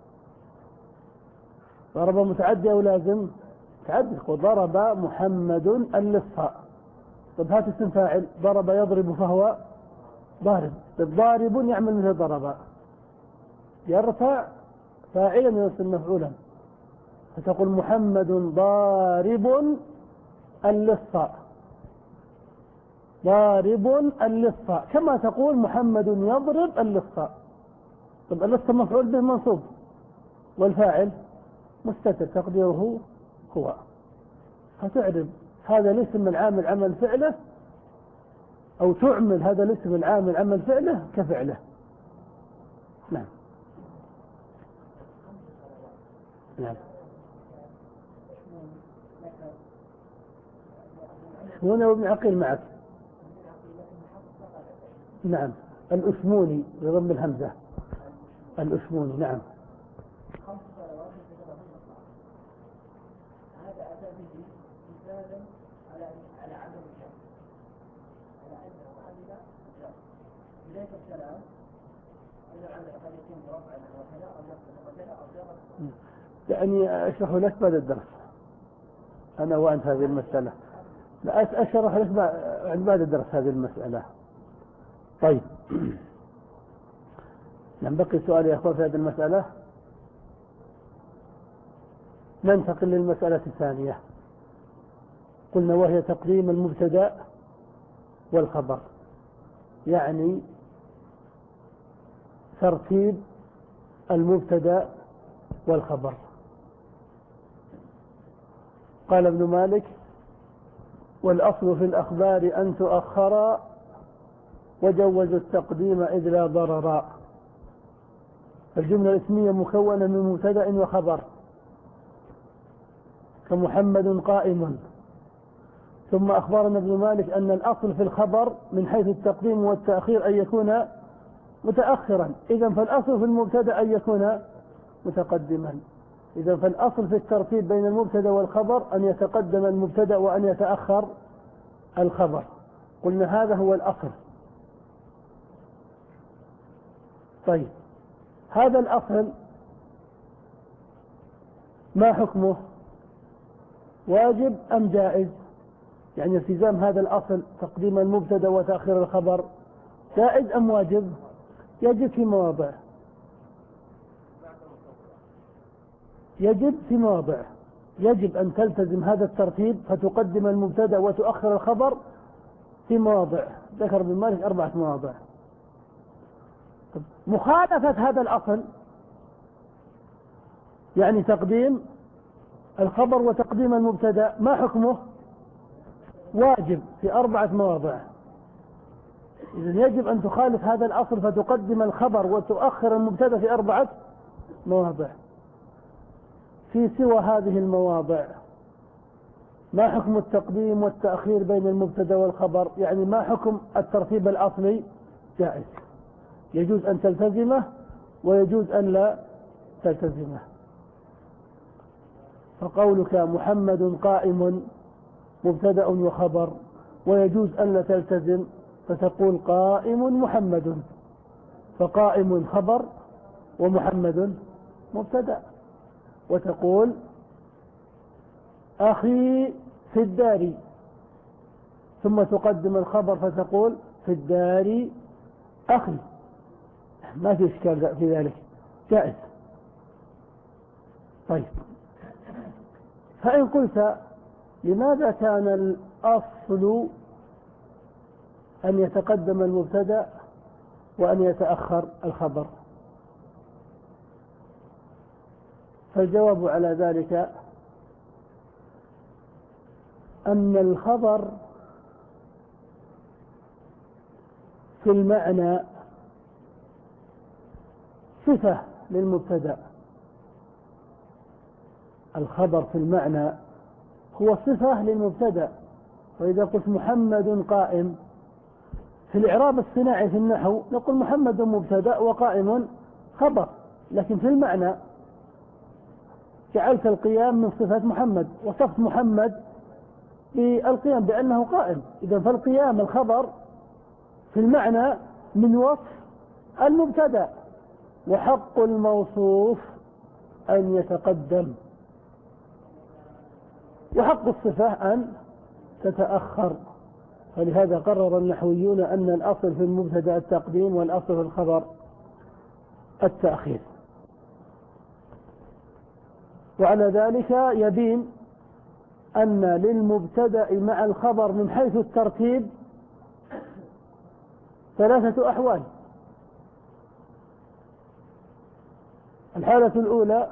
ضرب متعدي أو لازم؟ متعدي، ضرب محمد اللص. طيب هات اسم فاعل. ضرب يضرب فهو ضارب. طيب ضارب يعمل مثل ضرب، يرفع فاعلا وينصب مفعولا، فتقول محمد ضارب اللص. ضارب اللص كما تقول محمد يضرب اللص. طب اللص مفعول به منصوب، والفاعل مستتر تقديره هو، فتعرب هذا الاسم العامل عمل فعله، أو تعمل هذا الاسم العامل عمل فعله كفعله. نعم. نعم. هنا وابن عقيل معك. نعم. الأشموني بضم الهمزة. الأشموني. نعم. هذا أتى به مثالا على على عمل الشمس، على أنه عمل الشمس بداية الكلام أن العمل قد يكون رفعا وكذا أو نصبا وكذا أو جرا. يعني أشرح لك بعد الدرس أنا وأنت هذه المسألة. لا أشرح لك بعد الدرس هذه المسألة. طيب نعم. بقي سؤال يا أخوان في هذه المسألة. ننتقل للمسألة الثانية. قلنا وهي تقديم المبتدأ والخبر، يعني ترتيب المبتدأ والخبر. قال ابن مالك: والأصل في الأخبار أن تؤخر، وجوز التقديم إذ لا ضرر. الجملة الاسمية مكونة من مبتدأ وخبر، كمحمد قائم. ثم أخبرنا ابن مالك أن الأصل في الخبر من حيث التقديم والتأخير أن يكون متأخرا، إذن فالأصل في المبتدأ أن يكون متقدما. إذن فالأصل في الترتيب بين المبتدأ والخبر أن يتقدم المبتدأ وأن يتأخر الخبر. قلنا هذا هو الأصل. طيب هذا الأصل ما حكمه؟ واجب أم جائز؟ يعني التزام هذا الأصل تقديم المبتدأ وتأخير الخبر جائز أم واجب؟ يجب في مواضع، يجب في مواضع، يجب أن تلتزم هذا الترتيب فتقدم المبتدأ وتؤخر الخبر في مواضع، ذكر ابن مالك أربعة مواضع. مخالفة هذا الأصل يعني تقديم الخبر وتقديم المبتدأ ما حكمه؟ واجب في أربعة مواضع. إذن يجب أن تخالف هذا الأصل فتقدم الخبر وتؤخر المبتدأ في أربعة مواضع. في سوى هذه المواضع ما حكم التقديم والتأخير بين المبتدأ والخبر؟ يعني ما حكم الترتيب الأصلي؟ جائز، يجوز أن تلتزمه ويجوز أن لا تلتزمه. فقولك محمد قائم مبتدأ وخبر، ويجوز أن لا تلتزم فتقول قائم محمد، فقائم خبر ومحمد مبتدأ، وتقول أخي في الدار، ثم تقدم الخبر فتقول في الدار أخي، ما في إشكال في ذلك، جائز. طيب، فإن قلت لماذا كان الأصل أن يتقدم المبتدأ وأن يتأخر الخبر؟ فالجواب على ذلك أن الخبر في المعنى صفة للمبتدأ، الخبر في المعنى هو صفة للمبتدأ. وإذا قلت محمد قائم في الإعراب الصناعي في النحو نقول محمد مبتدأ وقائم خبر، لكن في المعنى جعلت القيام من صفة محمد، وصفت محمد بالقيام بأنه قائم، إذا فالقيام الخبر في المعنى من وصف المبتدأ، وحق الموصوف أن يتقدم، وحق الصفة أن تتأخر. فلهذا قرر النحويون أن الأصل في المبتدأ التقديم والأصل في الخبر التأخير. وعلى ذلك يبين أن للمبتدأ مع الخبر من حيث الترتيب ثلاثة أحوال. الحالة الأولى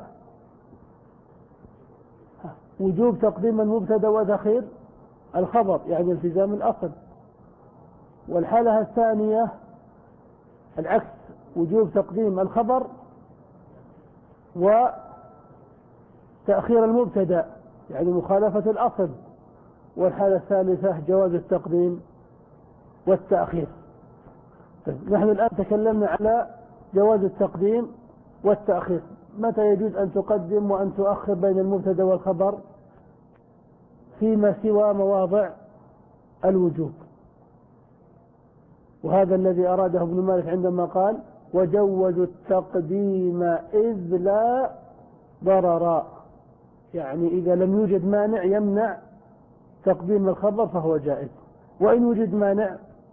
وجوب تقديم المبتدأ وتأخير الخبر، يعني التزام الأصل. والحالة الثانية العكس، وجوب تقديم الخبر وتأخير المبتدأ، يعني مخالفة الأصل. والحالة الثالثة جواز التقديم والتأخير. نحن الآن تكلمنا على جواز التقديم والتأخير. متى يجوز أن تقدم وأن تؤخر بين المبتدأ والخبر؟ فيما سوى مواضع الوجوب، وهذا الذي أراده ابن مالك عندما قال وجوزوا التقديم إذ لا ضرر، يعني إذا لم يوجد مانع يمنع تقديم الخبر فهو جائز، وإن وجد مانع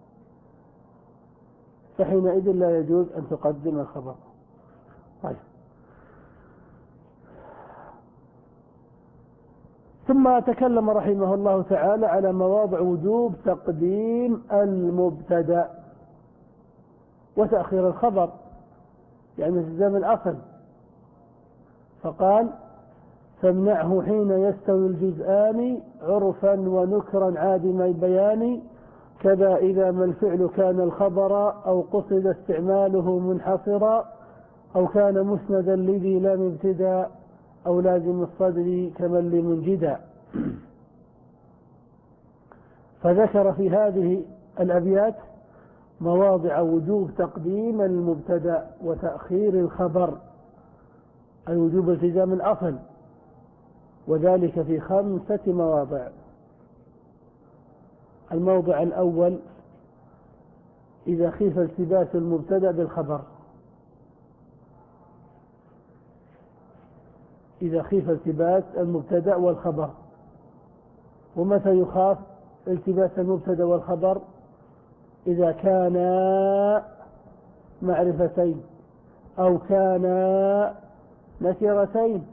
فحينئذ لا يجوز أن تقدم الخبر. طيب، ثم تكلم رحمه الله تعالى على مواضع وجوب تقديم المبتدأ وتأخير الخبر، يعني التزام الأصل. فقال فامنعه حين يستوي الجزآن عرفا ونكرا عادم البيان، كذا إذا ما الفعل كان الخبر أو قصد استعماله منحصرا، أو كان مسندا لذي لام ابتداء، أو لازم الصدر كمن لمنجدا. فذكر في هذه الأبيات مواضع وجوب تقديم المبتدأ وتأخير الخبر، أي وجوب التزام الأصل، وذلك في خمسة مواضع. الموضع الأول إذا خيف التباس المبتدأ بالخبر، إذا خيف التباس المبتدأ والخبر. ومتى يخاف؟ التباس المبتدا والخبر إذا كانا معرفتين أو كانا نكرتين،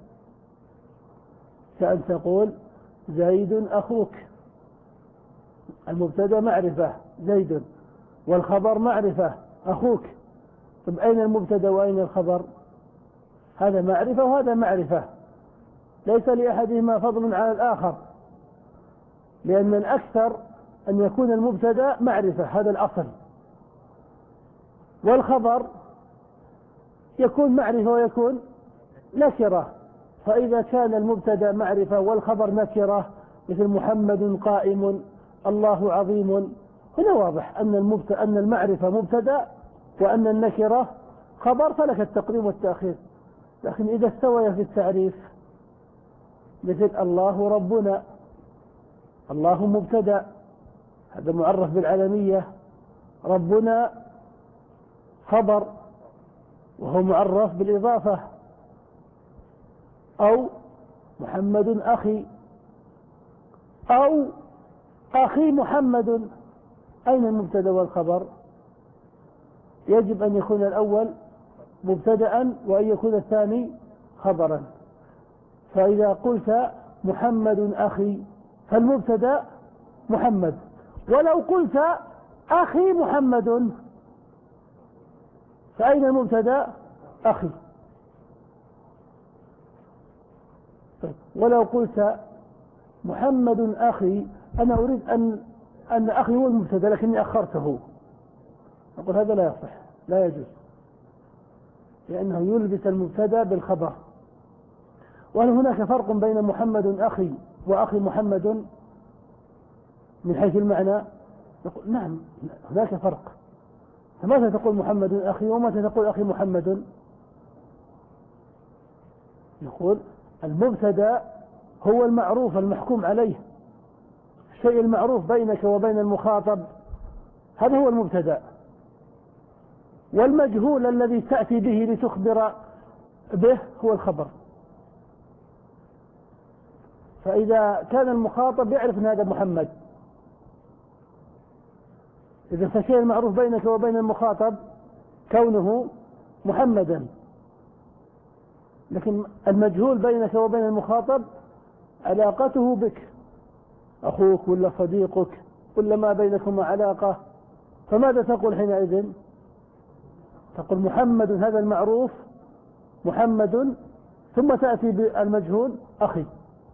كأن تقول زيد أخوك، المبتدا معرفة زيد والخبر معرفة أخوك. طب أين المبتدا وأين الخبر؟ هذا معرفة وهذا معرفة، ليس لأحدهما فضل على الآخر، لأن الأكثر أن يكون المبتدا معرفة، هذا الأصل، والخبر يكون معرفة ويكون نكرة. فإذا كان المبتدا معرفة والخبر نكرة مثل محمد قائم، الله عظيم، هنا واضح أن المبتدا أن المعرفة مبتدا وأن النكرة خبر، فلك التقديم والتأخير. لكن إذا استوي في التعريف مثل الله ربنا، الله مبتدا هذا معرف بالعلمية، ربنا خبر وهو معرف بالإضافة، أو محمد أخي، أو أخي محمد، أين المبتدا والخبر؟ يجب أن يكون الأول مبتدأ وأن يكون الثاني خبرا. فإذا قلت محمد أخي فالمبتدا محمد، ولو قلت أخي محمد فأين المبتدا؟ أخي. ولو قلت محمد أخي، أنا أريد أن أن أخي هو المبتدا لكني أخرته، أقول هذا لا يصح، لا يجوز، لأنه يلبس المبتدا بالخبر. وهل هناك فرق بين محمد أخي وأخي محمد من حيث المعنى؟ نقول نعم هناك فرق. فماذا تقول محمد أخي وماذا تقول أخي محمد؟ نقول المبتدا هو المعروف المحكوم عليه، الشيء المعروف بينك وبين المخاطب، هذا هو المبتدا، والمجهول الذي تأتي به لتخبر به هو الخبر. فإذا كان المخاطب يعرف أن هذا محمد، إذا فالشيء المعروف بينك وبين المخاطب كونه محمدا، لكن المجهول بينك وبين المخاطب علاقته بك، أخوك ولا صديقك ولا ما بينكما علاقة، فماذا تقول حينئذ؟ تقول محمد هذا المعروف محمد، ثم تأتي بالمجهول أخي.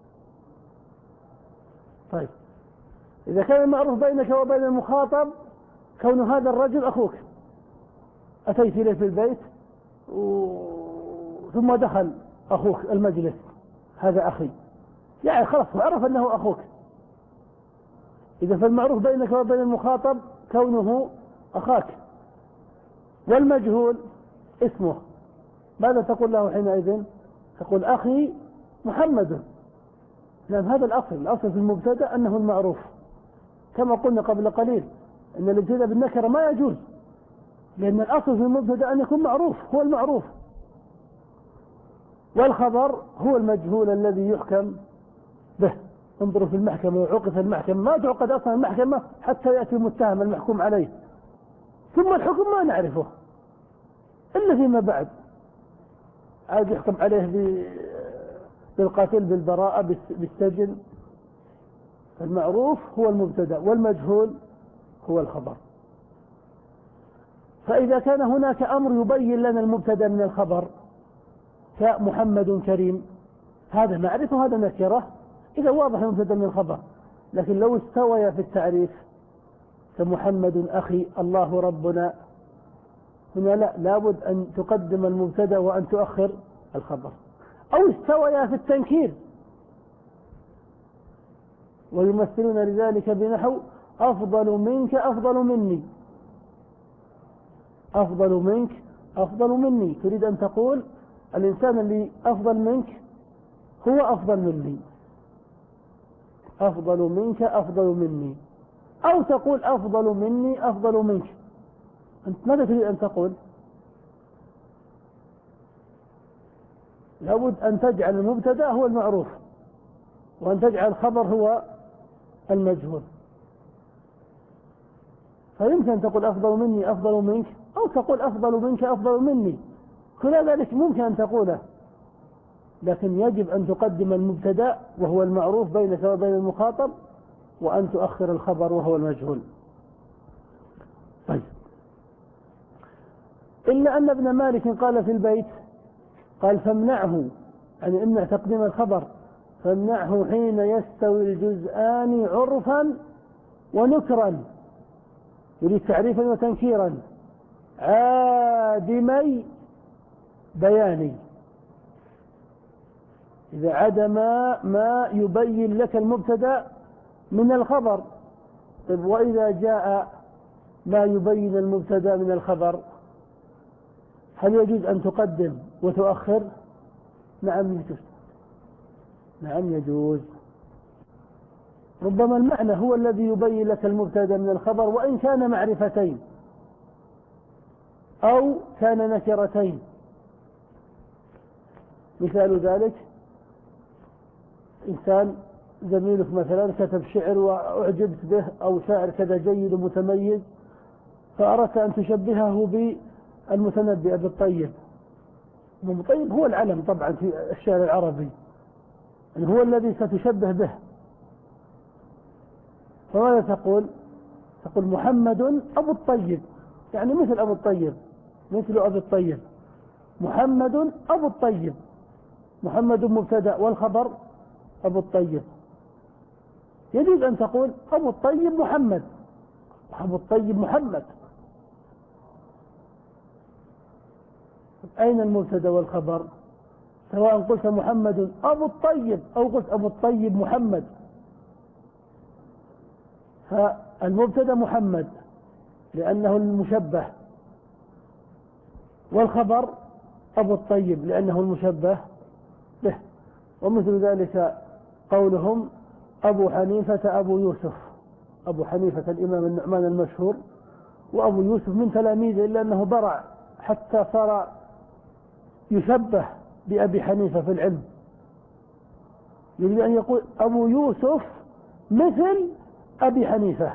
طيب إذا كان المعروف بينك وبين المخاطب كون هذا الرجل أخوك، أتيت إليه في البيت و... ثم دخل أخوك المجلس، هذا أخي، يعني خلاص عرف أنه أخوك. إذا فالمعروف بينك وبين المخاطب كونه أخاك، والمجهول اسمه، ماذا تقول له حينئذ؟ تقول أخي محمد، لأن هذا الأصل، الأصل في المبتدا أنه المعروف، كما قلنا قبل قليل أن الابتداء بالنكرة ما يجوز، لأن الأصل في المبتدا أن يكون معروف، هو المعروف، والخبر هو المجهول الذي يحكم به. انظروا في المحكمة وعقد المحكمة، ما تعقد أصلا المحكمة حتى يأتي المتهم المحكوم عليه، ثم الحكم ما نعرفه إلا فيما بعد، عاد يحكم عليه بالقتل بالبراءة بالسجن. المعروف هو المبتدا والمجهول هو الخبر. فإذا كان هناك أمر يبين لنا المبتدا من الخبر كمحمد كريم، هذا معرفة وهذا نكرة، إذا واضح المبتدا من الخبر. لكن لو استوي في التعريف كمحمد أخي، الله ربنا، هنا لا، لابد أن تقدم المبتدا وأن تؤخر الخبر. أو استوي في التنكير ويمثلون لذلك بنحو أفضل منك أفضل مني، أفضل منك أفضل مني، تريد أن تقول الإنسان اللي أفضل منك هو أفضل مني، أفضل منك أفضل مني، أو تقول أفضل مني أفضل منك. أنت ماذا تريد أن تقول؟ لابد أن تجعل المبتدا هو المعروف وأن تجعل الخبر هو المجهول. فيمكن أن تقول أفضل مني أفضل منك، أو تقول أفضل منك أفضل مني، كل ذلك ممكن أن تقوله، لكن يجب أن تقدم المبتدأ وهو المعروف بينك وبين المخاطب، وأن تؤخر الخبر وهو المجهول. طيب، إلا أن ابن مالك قال في البيت، قال فامنعه، يعني امنع تقديم الخبر، فامنعه حين يستوي الجزءان عرفا ونكرا، يريد تعريفا وتنكيرا، عادمي بياني، إذا عدم ما يبين لك المبتدأ من الخبر. طيب، وإذا جاء ما يبين المبتدأ من الخبر، هل يجوز أن تقدم وتؤخر؟ نعم يجوز، نعم يجوز. ربما المعنى هو الذي يبين لك المبتدأ من الخبر، وإن كان معرفتين أو كان نكرتين. مثال ذلك، إنسان زميلك مثلا كتب شعر وأعجبت به، أو شاعر كذا جيد ومتميز، فأردت أن تشبهه بالمتنبي أبي الطيب. الطيب هو العلم طبعا في الشعر العربي، يعني هو الذي ستشبه به. فماذا تقول؟ تقول محمد أبو الطيب، يعني مثل أبو الطيب، مثل أبي الطيب، محمد أبو الطيب، محمد مبتدأ والخبر أبو الطيب. يجوز أن تقول أبو الطيب محمد، أبو الطيب محمد. أين المبتدأ والخبر؟ سواء قلت محمد أبو الطيب أو قلت أبو الطيب محمد، فالمبتدأ محمد لأنه المشبه، والخبر أبو الطيب لأنه المشبه به. ومثل ذلك قولهم أبو حنيفة أبو يوسف، أبو حنيفة الإمام النعمان المشهور، وأبو يوسف من تلاميذه، إلا أنه برع حتى صار يشبه بأبي حنيفة في العلم. يجب أن يقول أبو يوسف مثل أبي حنيفة،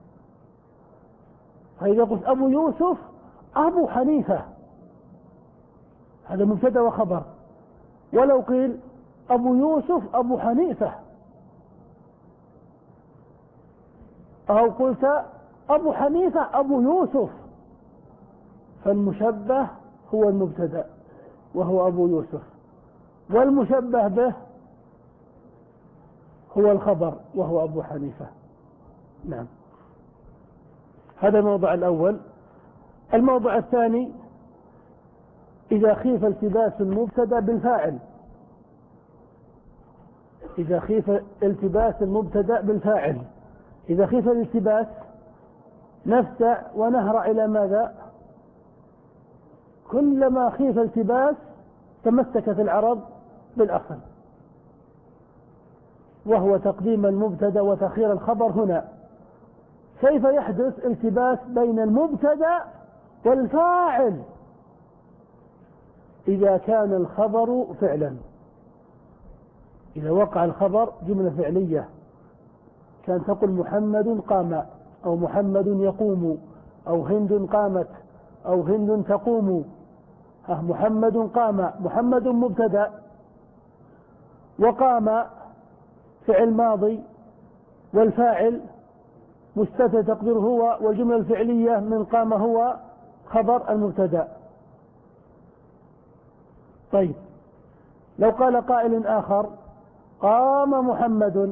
فإذا قلت أبو يوسف أبو حنيفة هذا مبتدأ وخبر. ولو قيل أبو يوسف أبو حنيفة، أو قلت أبو حنيفة أبو يوسف، فالمشبه هو المبتدأ وهو أبو يوسف، والمشبه به هو الخبر وهو أبو حنيفة. نعم، هذا الموضع الأول. الموضع الثاني، إذا خيف التباس المبتدأ بالفاعل، إذا خيف التباس المبتدأ بالفاعل، إذا خيف الالتباس نفسع ونهرع إلى ماذا؟ كلما خيف التباس تمسكت العرب بالأصل، وهو تقديم المبتدأ وتأخير الخبر. هنا كيف يحدث التباس بين المبتدأ والفاعل؟ إذا كان الخبر فعلا، إذا وقع الخبر جملة فعلية، كان تقول محمد قام، أو محمد يقوم، أو هند قامت، أو هند تقوم. محمد قام، محمد مبتدأ، وقام فعل ماضي، والفاعل مستتر تقديره هو، والجملة الفعلية من قام هو خبر المبتدأ. طيب، لو قال قائل آخر قام محمد،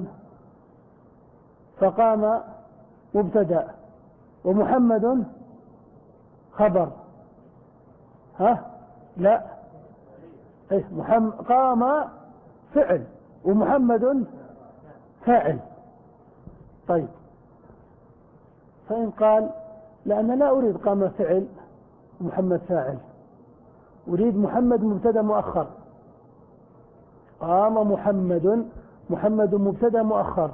فقام مبتدأ ومحمد خبر، ها لا، إيه محمد قام فعل ومحمد فاعل. طيب، فإن قال لا، أنا لا أريد قام فعل ومحمد فاعل، أريد محمد مبتدأ مؤخر، قام محمد، محمد مبتدأ مؤخر،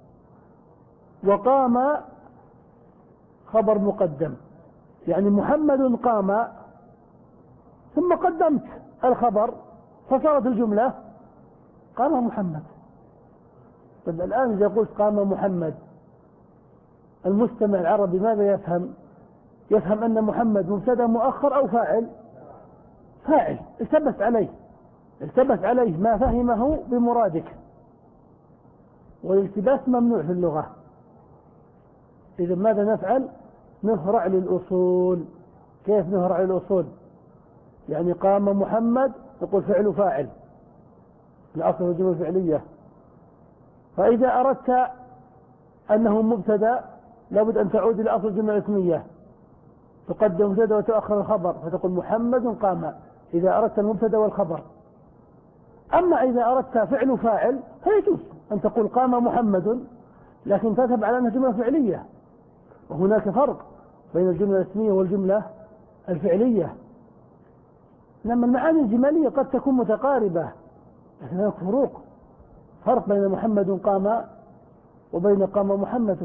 وقام خبر مقدم، يعني محمد قام ثم قدمت الخبر فصارت الجملة قام محمد. طيب، الآن إذا قلت قام محمد المستمع العربي ماذا يفهم؟ يفهم أن محمد مبتدا مؤخر أو فاعل؟ فاعل. التبس عليه التبس عليه ما فهمه بمرادك، والالتباس ممنوع في اللغة. إذا ماذا نفعل؟ نهرع للأصول. كيف نهرع للأصول؟ يعني قام محمد نقول فعل فاعل، الأصل الجملة الفعلية. فإذا أردت أنه مبتدا لابد أن تعود إلى أصل الجملة الاسمية، تقدم مبتدا وتؤخر الخبر، فتقول محمد قام إذا أردت المبتدا والخبر. أما إذا أردت فعل فاعل فيجوز أن تقول قام محمد، لكن تذهب على أنها جملة فعلية، وهناك فرق بين الجملة الاسمية والجملة الفعلية. لما المعاني الجمالية قد تكون متقاربة، لكن هناك فروق، فرق بين محمد قام وبين قام محمد.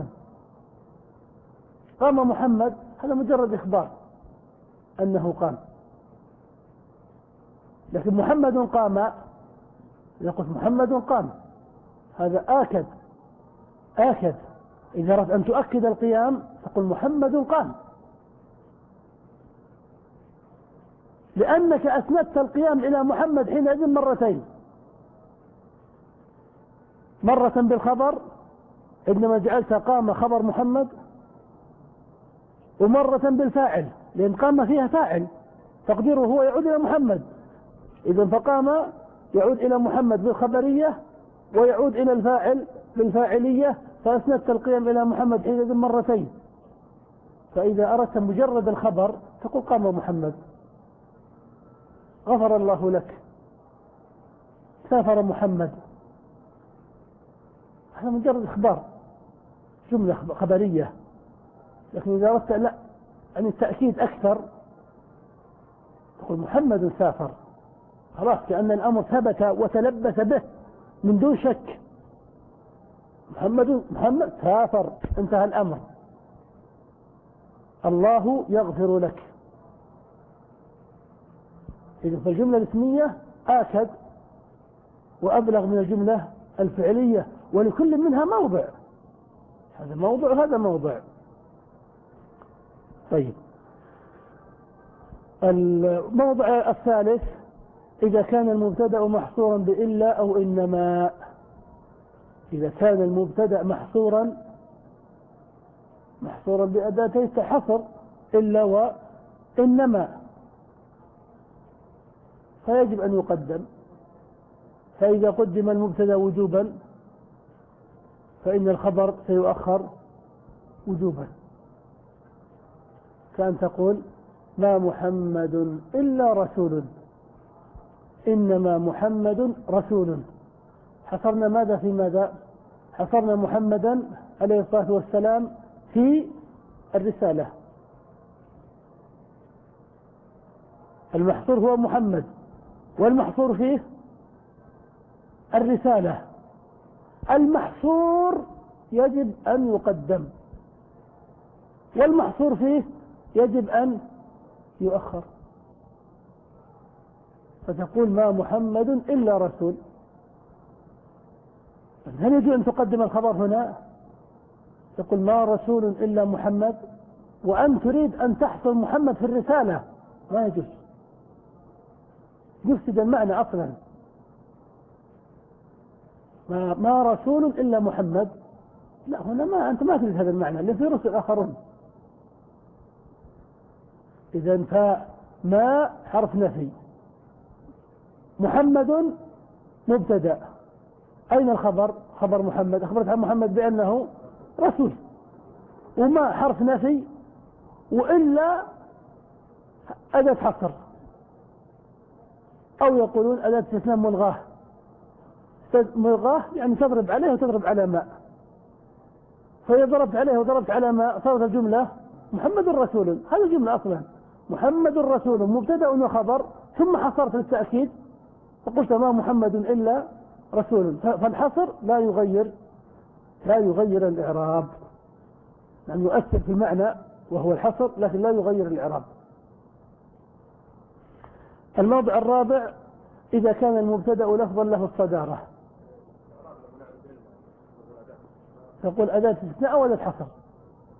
قام محمد هذا مجرد إخبار أنه قام، لكن محمد قام يقول محمد قام، هذا آكد آكد. إذا أردت أن تؤكد القيام تقول محمد قام، لأنك أسندت القيام إلى محمد حينئذ مرتين، مرة بالخبر إنما جعلت قام خبر محمد، ومرة بالفاعل لأن قام فيها فاعل تقديره هو يعود إلى محمد. إذا فقام يعود إلى محمد بالخبرية ويعود إلى الفاعل بالفاعلية، فأسندت القيام إلى محمد حينئذ مرتين. فإذا أردت مجرد الخبر تقول قام محمد، غفر الله لك، سافر محمد، هذا مجرد إخبار جملة خبرية. لكن إذا أردت لا يعني التأكيد أكثر تقول محمد سافر، خلاص كأن الأمر ثبت وتلبس به من دون شك، محمد محمد سافر، انتهى الأمر. الله يغفر لك. إذن فالجملة الاسمية آكد وأبلغ من الجملة الفعلية، ولكل منها موضع، هذا موضع وهذا موضع. طيب، الموضع الثالث إذا كان المبتدأ محصورا بإلا أو إنما. إذا كان المبتدأ محصورا محصورا بأداتي تحصر إلا وإنما فيجب أن يقدم. فإذا قدم المبتدأ وجوبا فإن الخبر سيؤخر وجوبا، كأن تقول ما محمد إلا رسول، إنما محمد رسول. حصرنا ماذا في ماذا؟ حصرنا محمدا عليه الصلاة والسلام في الرسالة، المحصور هو محمد والمحصور فيه الرسالة. المحصور يجب أن يقدم والمحصور فيه يجب أن يؤخر، فتقول ما محمد إلا رسول. هل يجب أن تقدم الخبر هنا؟ تقول ما رسول إلا محمد، وأن تريد أن تحصر محمد في الرسالة، ما يجوز، يفسد المعنى أصلا. ما, ما رسول إلا محمد، لا هنا ما أنت ما تريد هذا المعنى، اللي في رسل آخرون. إذن فما حرف نفي، محمد مبتدأ، أين الخبر؟ خبر محمد، أخبرت عن محمد بأنه رسول، وما حرف نفي، وإلا أداة حصر، أو يقولون أداة استثناء ملغاه. ملغاه يعني تضرب عليه وتضرب على ما، فإذا ضربت عليه وضربت على ما صارت الجملة محمد رسول. هذه الجملة أصلا محمد رسول مبتدأ وخبر، ثم حصرت للتأكيد فقلت ما محمد إلا رسول. فالحصر لا يغير لا يغير الإعراب، يعني يؤثر في المعنى وهو الحصر، لكن لا يغير الإعراب. الموضع الرابع إذا كان المبتدأ لفظا له الصدارة، تقول أداة استثناء أو أداة حصر.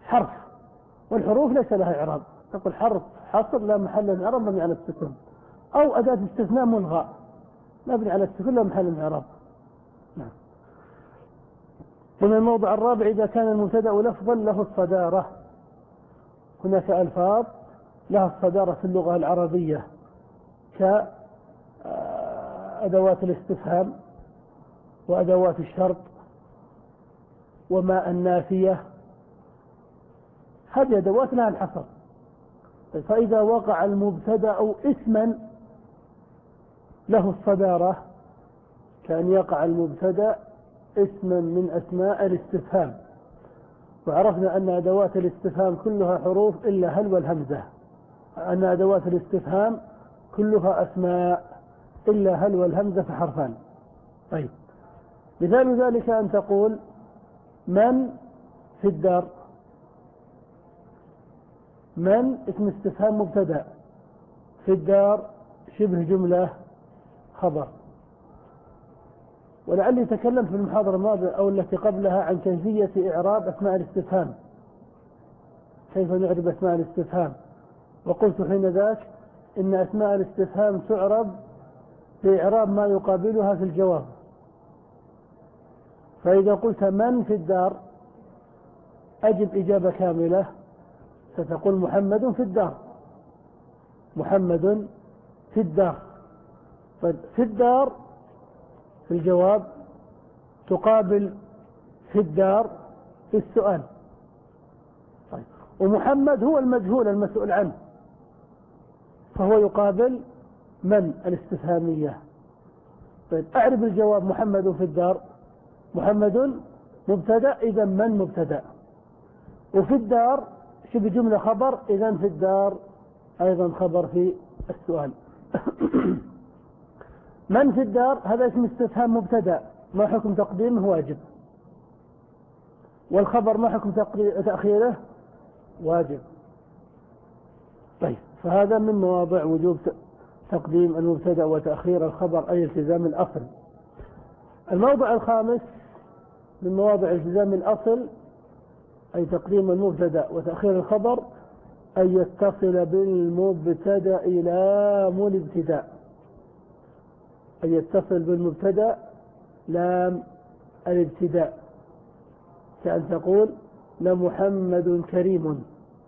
حرف، والحروف ليس لها إعراب. تقول حرف حصر لا محل من إعراب مبني على السكون، أو أداة استثناء ملغى مبني على السكون لا محل من إعراب. نعم. ومن الموضع الرابع إذا كان المبتدأ لفظا له الصدارة. هناك ألفاظ لها الصدارة في اللغة العربية كأدوات الاستفهام وأدوات الشرط وما النافية، هذه أدوات لها الحصر. فإذا وقع المبتدأ اسما له الصدارة كأن يقع المبتدأ اسما من أسماء الاستفهام، وعرفنا أن أدوات الاستفهام كلها حروف إلا هل والهمزة، أن أدوات الاستفهام كلها أسماء إلا هل والهمزة فحرفان. طيب، مثال ذلك أن تقول من في الدار. من اسم استفهام مبتدأ، في الدار شبه جملة خبر. ولعلي تكلمت في المحاضرة الماضية أو التي قبلها عن كيفية إعراب أسماء الاستفهام، كيف نعرب أسماء الاستفهام، وقلت حين ذاك إن أسماء الاستفهام تعرب بإعراب ما يقابلها في الجواب. فإذا قلت من في الدار أجب إجابة كاملة، ستقول محمد في الدار، محمد في الدار. في الدار في الجواب تقابل في الدار في السؤال. طيب. ومحمد هو المجهول المسؤول عنه، فهو يقابل من الاستفهامية. طيب، أعرب الجواب محمد في الدار، محمد مبتدأ إذا من مبتدأ، وفي الدار شبه جملة خبر إذا في الدار أيضا خبر في السؤال. من في الدار هذا اسم استفهام مبتدأ، ما حكم تقديمه؟ واجب. والخبر ما حكم تأخيره؟ واجب. طيب، فهذا من مواضع وجوب تقديم المبتدأ وتأخير الخبر، أي التزام الأصل. الموضع الخامس من مواضع التزام الأصل أي تقديم المبتدأ وتأخير الخبر أن يتصل بالمبتدأ لام الابتداء، أن يتصل بالمبتدأ لام الابتداء، كأن تقول لمحمد كريم.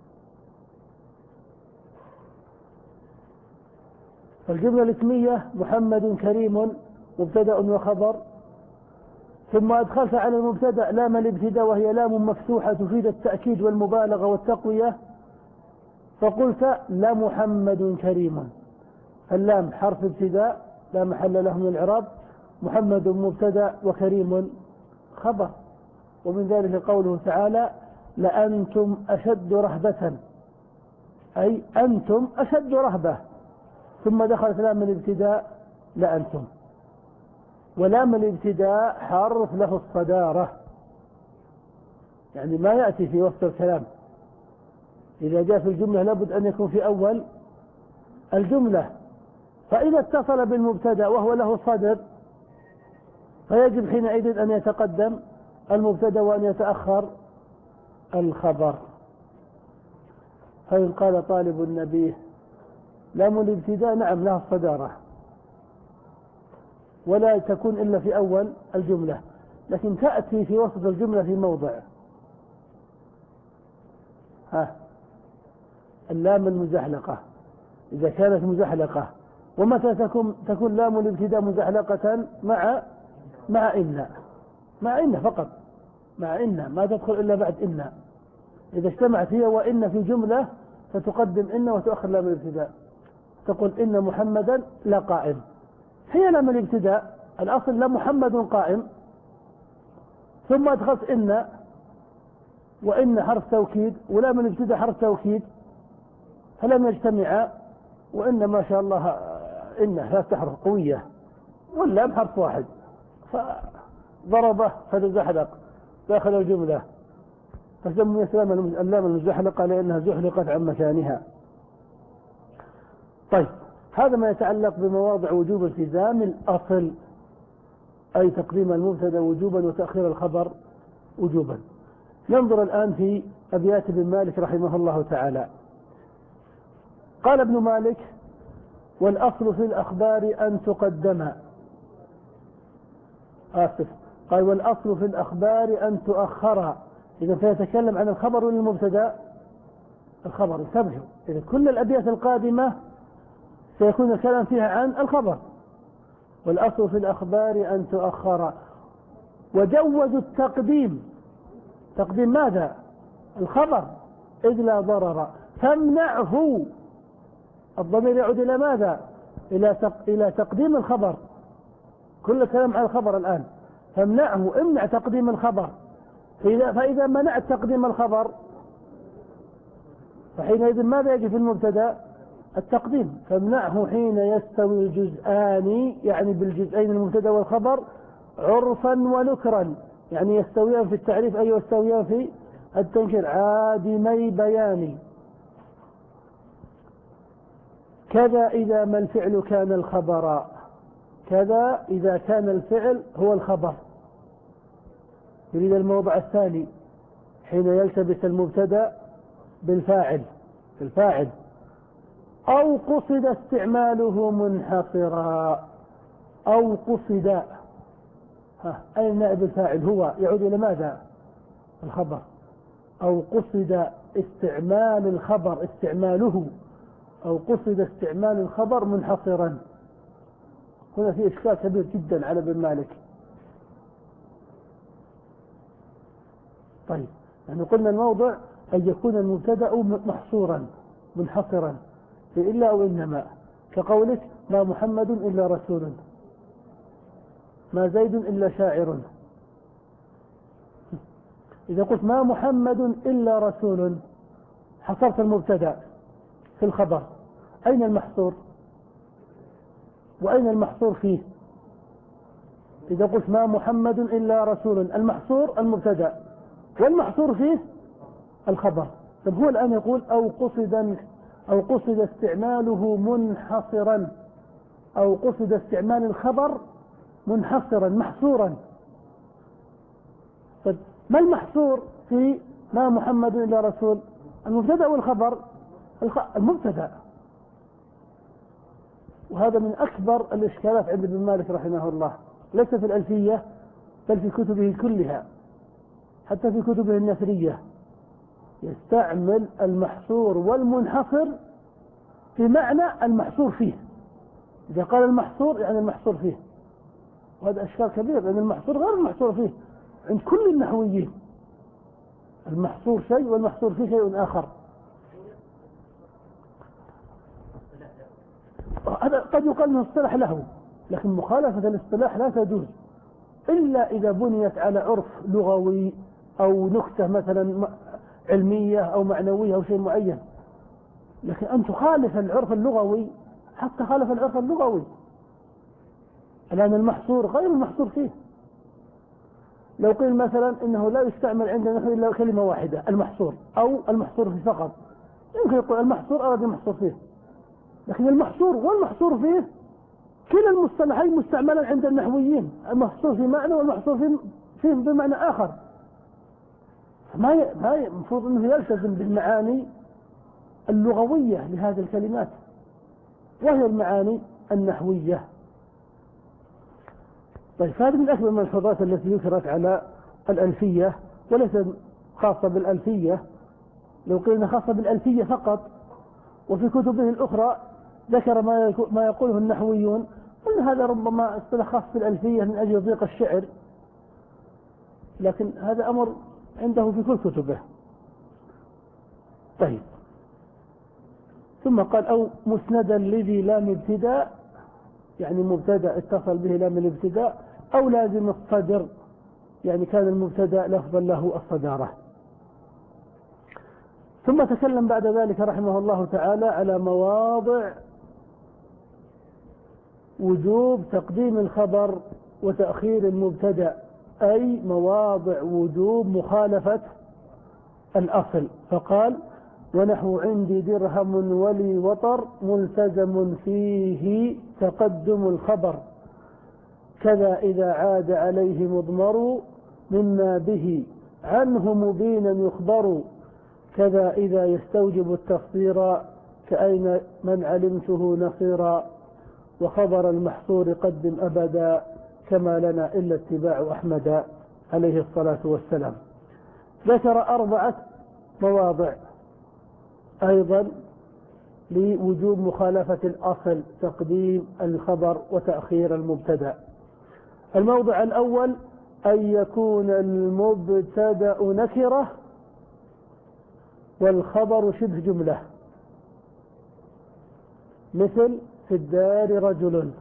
فالجملة الاسمية محمد كريم مبتدأ وخبر، ثم أدخلت على المبتدأ لام الابتداء وهي لام مفتوحة تفيد التأكيد والمبالغة والتقوية، فقلت لمحمد كريم. اللام حرف ابتداء لا محل له من الإعراب، محمد مبتدأ وكريم خبر. ومن ذلك قوله تعالى لأنتم أشد رهبة، أي أنتم أشد رهبة، ثم دخلت لام الابتداء لأنتم. ولام الابتداء حرف له الصدارة، يعني ما يأتي في وسط الكلام، إذا جاء في الجملة لابد أن يكون في أول الجملة. فإذا اتصل بالمبتدأ وهو له صدر فيجب حينئذ أن يتقدم المبتدأ وأن يتأخر الخبر. فإن قال طالب النبي لام الابتداء نعم لها الصدارة، ولا تكون إلا في أول الجملة، لكن تأتي في وسط الجملة في موضع. ها اللام المزحلقة إذا كانت مزحلقة. ومتى تكون تكون لام الابتداء مزحلقة؟ مع مع إن، مع إن فقط، مع إن ما تدخل إلا بعد إن. إذا اجتمعت هي وإن في جملة فتقدم إن وتؤخر لام الابتداء، تقول إن محمدا لا قائم، هي لام الابتداء الأصل لا محمد قائم، ثم أدخلت إن، وإن حرف توكيد ولام الابتداء حرف توكيد، فلم يجتمعا، وإن ما شاء الله إنه ثلاث حروف قوية واللام حرف واحد، فضربه فتزحلق داخل الجملة، فسمي اللام المزحلقة لأنها زحلقت عن مكانها. طيب، هذا ما يتعلق بمواضع وجوب التزام الأصل، أي تقديم المبتدأ وجوبا وتأخير الخبر وجوبا. ننظر الآن في أبيات ابن مالك رحمه الله تعالى. قال ابن مالك: والأصل في الأخبار أن تقدم. آسف، قال: والأصل في الأخبار أن تؤخر. إذا فيتكلم عن الخبر والمبتدا. الخبر، انتبهوا، إذا كل الأبيات القادمة سيكون الكلام فيها عن الخبر. والأصل في الأخبار أن تؤخر. وجوزوا التقديم. تقديم ماذا؟ الخبر، إذ لا ضرر. فامنعه. الضمير يعود إلى ماذا؟ إلى إلى تقديم الخبر. كل كلام عن الخبر الآن. فامنعه، امنع تقديم الخبر. فإذا منعت تقديم الخبر فحينئذ ماذا يجي في المبتدا؟ التقديم. فامنعه حين يستوي الجزءان، يعني بالجزئين المبتدا والخبر، عرفا ونكرا، يعني يستويان في التعريف أي يستويان في التنكير، عادمي بيان. كذا إذا ما الفعل كان الخبر. كذا إذا كان الفعل هو الخبر. يريد الموضع الثاني حين يلتبس المبتدا بالفاعل الفاعل أو قصد استعماله منحصرا. أو قصد، ها، أين نائب الفاعل؟ هو يعود إلى ماذا؟ الخبر. أو قصد استعمال الخبر استعماله أو قصد استعمال الخبر منحصرا. هنا في إشكال كبير جدا على ابن مالك. طيب، يعني قلنا الموضع أن يكون المبتدأ محصورا منحصرا في إلا أو إنما، كقولك: ما محمد إلا رسول، ما زيد إلا شاعر. إذا قلت ما محمد إلا رسول حصرت المبتدأ في الخبر. أين المحصور؟ وأين المحصور فيه؟ إذا قلت ما محمد إلا رسول، المحصور المبتدأ والمحصور فيه الخبر. طب هو الآن يقول: أو قصد أو قصد استعماله منحصرا، أو قصد استعمال الخبر منحصرا محصورا. طيب، ما المحصور في ما محمد إلا رسول؟ المبتدأ والخبر؟ المبتدأ. وهذا من أكبر الإشكالات عند ابن مالك رحمه الله، ليس في الألفية بل في كتبه كلها، حتى في كتبه النثرية يستعمل المحصور والمنحصر في معنى المحصور فيه. إذا قال المحصور يعني المحصور فيه، وهذا إشكال كبير، لأن المحصور غير المحصور فيه عند كل النحويين. المحصور شيء والمحصور فيه شيء آخر. هذا قد يقال انه اصطلاح له، لكن مخالفة الاصطلاح لا تجوز إلا إذا بنيت على عرف لغوي أو نكتة مثلا علمية أو معنوية أو شيء معين. لكن أن تخالف العرف اللغوي، حتى خالف العرف اللغوي، لأن المحصور غير المحصور فيه. لو قيل مثلا إنه لا يستعمل عندنا نحو إلا كلمة واحدة، المحصور، أو المحصور فيه فقط، يمكن يقول المحصور أراد المحصور فيه. لكن المحصور والمحصور فيه كلا المصطلحين مستعملا عند النحويين، المحصور في معنى والمحصور في فيه بمعنى آخر. ما ما المفروض أنه يلتزم بالمعاني اللغوية لهذه الكلمات، وهي المعاني النحوية. طيب، هذه من أكبر الملحوظات التي ذكرت على الألفية، وليس خاصة بالألفية. لو قلنا خاصة بالألفية فقط، وفي كتبه الأخرى ذكر ما يقوله النحويون، قلنا هذا ربما اصطلاح خاص بالألفية من أجل ضيق الشعر، لكن هذا أمر عنده في كل كتبه. طيب، ثم قال: أو مسندا لذي لام ابتداء، يعني مبتدا اتصل به لام الابتداء، أو لازم الصدر، يعني كان المبتدا لفظا له الصدارة. ثم تكلم بعد ذلك رحمه الله تعالى على مواضع وجوب تقديم الخبر وتأخير المبتدا، أي مواضع وجوب مخالفة الأصل. فقال: ونحو عندي درهم ولي وطر ملتزم فيه تقدم الخبر، كذا إذا عاد عليه مضمر مما به عنه مبينا يخبر، كذا إذا يستوجب التفسير كأين من علمته نصيرا، وخبر المحصور قدم أبدا، كما لنا إلا اتباع أحمد عليه الصلاة والسلام. ذكر أربعة مواضع أيضا لوجوب مخالفة الأصل، تقديم الخبر وتأخير المبتدأ. الموضع الأول أن يكون المبتدأ نكرة والخبر شبه جملة، مثل في الدار رجل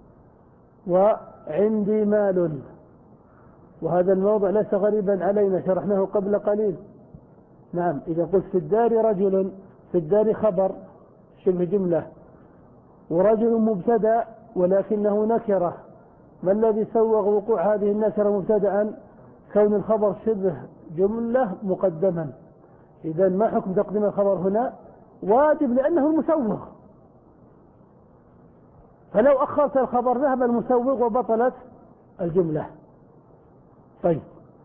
وعندي مال، وهذا الموضع ليس غريبا علينا، شرحناه قبل قليل. نعم، إذا قلت في الدار رجل، في الدار خبر شبه جملة، ورجل مبتدأ ولكنه نكرة، ما الذي سوغ وقوع هذه النكرة مبتدأ؟ كون الخبر شبه جملة مقدما. إذا ما حكم تقديم الخبر هنا؟ واجب، لأنه المسوغ، فلو أخرت الخبر ذهب المسوغ وبطلت الجملة. طيب،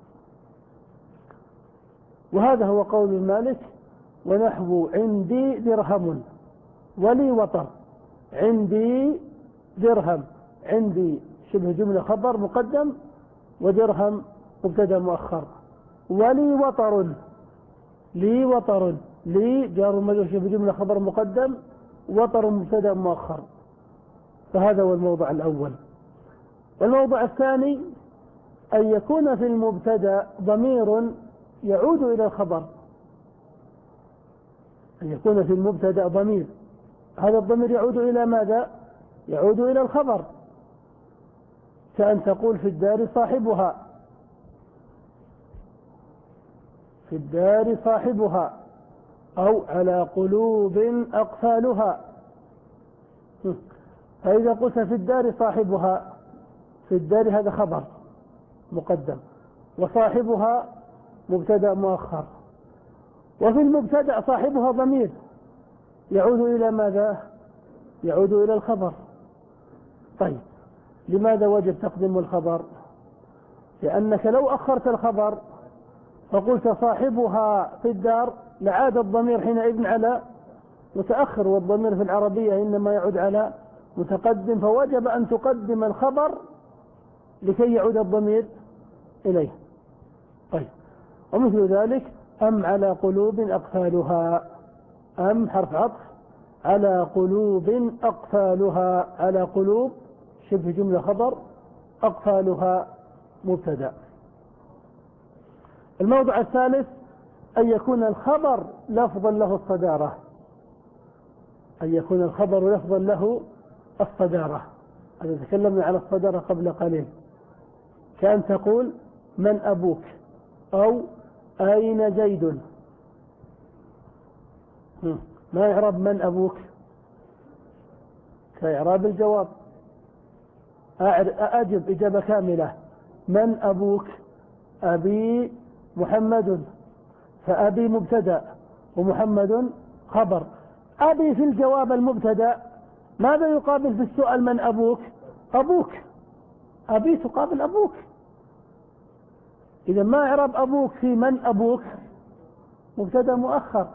وهذا هو قول مالك ونحو عندي درهم ولي وطر. عندي درهم، عندي شبه جملة خبر مقدم، ودرهم مبتدا مؤخر. ولي وطر، لي وطر، لي جار ومجرور شبه جملة خبر مقدم، وطر مبتدا مؤخر. فهذا هو الموضع الأول. والموضع الثاني أن يكون في المبتدا ضمير يعود إلى الخبر، أن يكون في المبتدا ضمير، هذا الضمير يعود إلى ماذا؟ يعود إلى الخبر، كأن تقول في الدار صاحبها، في الدار صاحبها، أو على قلوب أقفالها. فإذا قلت في الدار صاحبها، في الدار هذا خبر مقدم، وصاحبها مبتدأ مؤخر، وفي المبتدأ صاحبها ضمير يعود إلى ماذا؟ يعود إلى الخبر. طيب، لماذا وجب تقديم الخبر؟ لأنك لو أخرت الخبر فقلت صاحبها في الدار لعاد الضمير حينئذ على متأخر، والضمير في العربية إنما يعود على متقدم، فوجب أن تقدم الخبر لكي يعود الضمير إليه. طيب، ومثل ذلك أم على قلوب أقفالها، أم حرف عطف على قلوب أقفالها، على قلوب شبه جملة خبر، أقفالها مبتدأ. الموضع الثالث أن يكون الخبر لفظا له الصدارة، أن يكون الخبر لفظا له الصدارة. هذا تكلمنا على الصدارة قبل قليل، كأن تقول من أبوك، أو أين زيد. ما يعرب من أبوك؟ كإعراب الجواب، أجب إجابة كاملة. من أبوك؟ أبي محمد، فأبي مبتدأ ومحمد خبر. أبي في الجواب المبتدأ، ماذا يقابل في السؤال من أبوك؟ أبوك، أبي تقابل أبوك. إذا ما إعراب أبوك في من أبوك؟ مبتدأ مؤخر.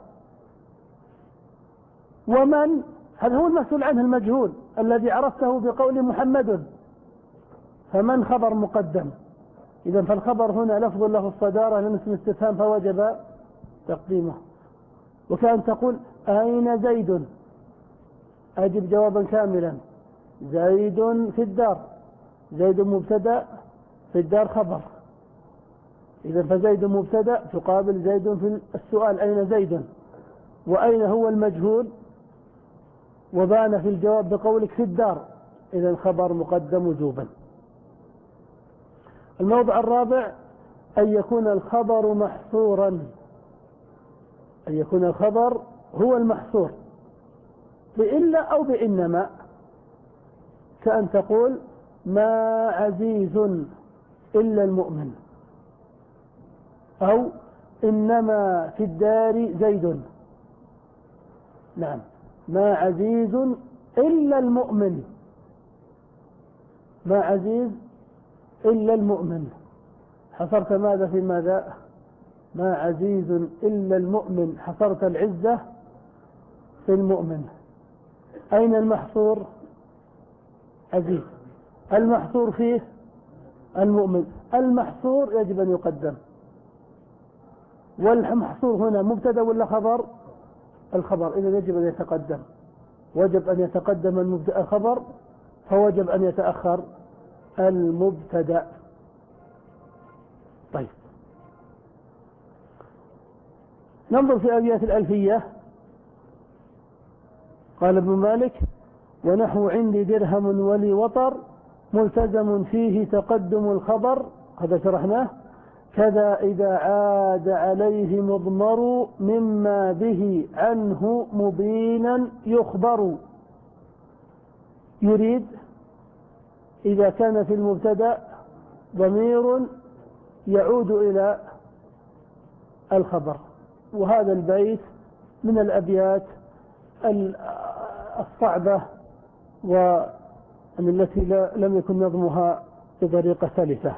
ومن هذا هو المسؤول عنه المجهول الذي عرفته بقول محمد، فمن خبر مقدم. إذا فالخبر هنا لفظ له الصدارة لأنه اسم استفهام فوجب تقديمه. وكأن تقول أين زيد؟ أجب جوابا كاملا، زيد في الدار، زيد مبتدأ في الدار خبر. إذا فزيد مبتدأ تقابل زيد في السؤال أين زيد، وأين هو المجهول، وبان في الجواب بقولك في الدار، إذا الخبر مقدم وجوبا. الموضع الرابع أن يكون الخبر محصورا، أن يكون الخبر هو المحصور بإلا أو بإنما، كأن تقول ما عزيز إلا المؤمن، أو إنما في الدار زيد. نعم، ما عزيز إلا المؤمن، ما عزيز إلا المؤمن. حصرت ماذا في ماذا؟ ما عزيز إلا المؤمن، حصرت العزة في المؤمن. أين المحصور؟ عزيز. المحصور فيه المؤمن. المحصور يجب أن يقدم. والمحصور هنا مبتدأ ولا خبر؟ الخبر، إذا يجب أن يتقدم. وجب أن يتقدم الخبر، فوجب أن يتأخر المبتدأ. طيب، ننظر في أبيات الألفية. قال ابن مالك: ونحو عندي درهم ولي وطر، ملتزم فيه تقدم الخبر. هذا شرحناه. كذا إذا عاد عليه مضمر، مما به عنه مبينا يخبر. يريد إذا كان في المبتدأ ضمير يعود إلى الخبر. وهذا البيت من الأبيات الصعبة والتي لم يكن نظمها بطريقة سلسة.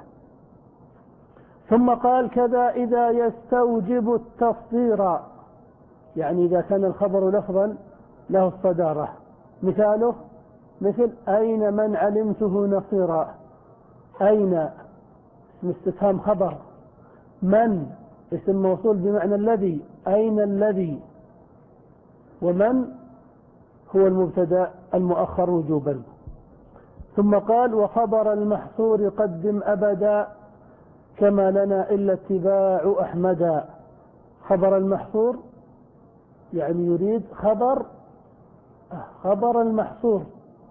ثم قال: كذا إذا يستوجب التصدير، يعني إذا كان الخبر لفظا له الصدارة. مثاله مثل: أين من علمته نصيرا. أين اسم استفهام خبر، من اسم موصول بمعنى الذي. أين الذي، ومن هو المبتدأ المؤخر وجوبا. ثم قال: وخبر المحصور قدم أبدا، كما لنا إلا اتباع أحمدا. خبر المحصور يعني يريد خبر خبر المحصور،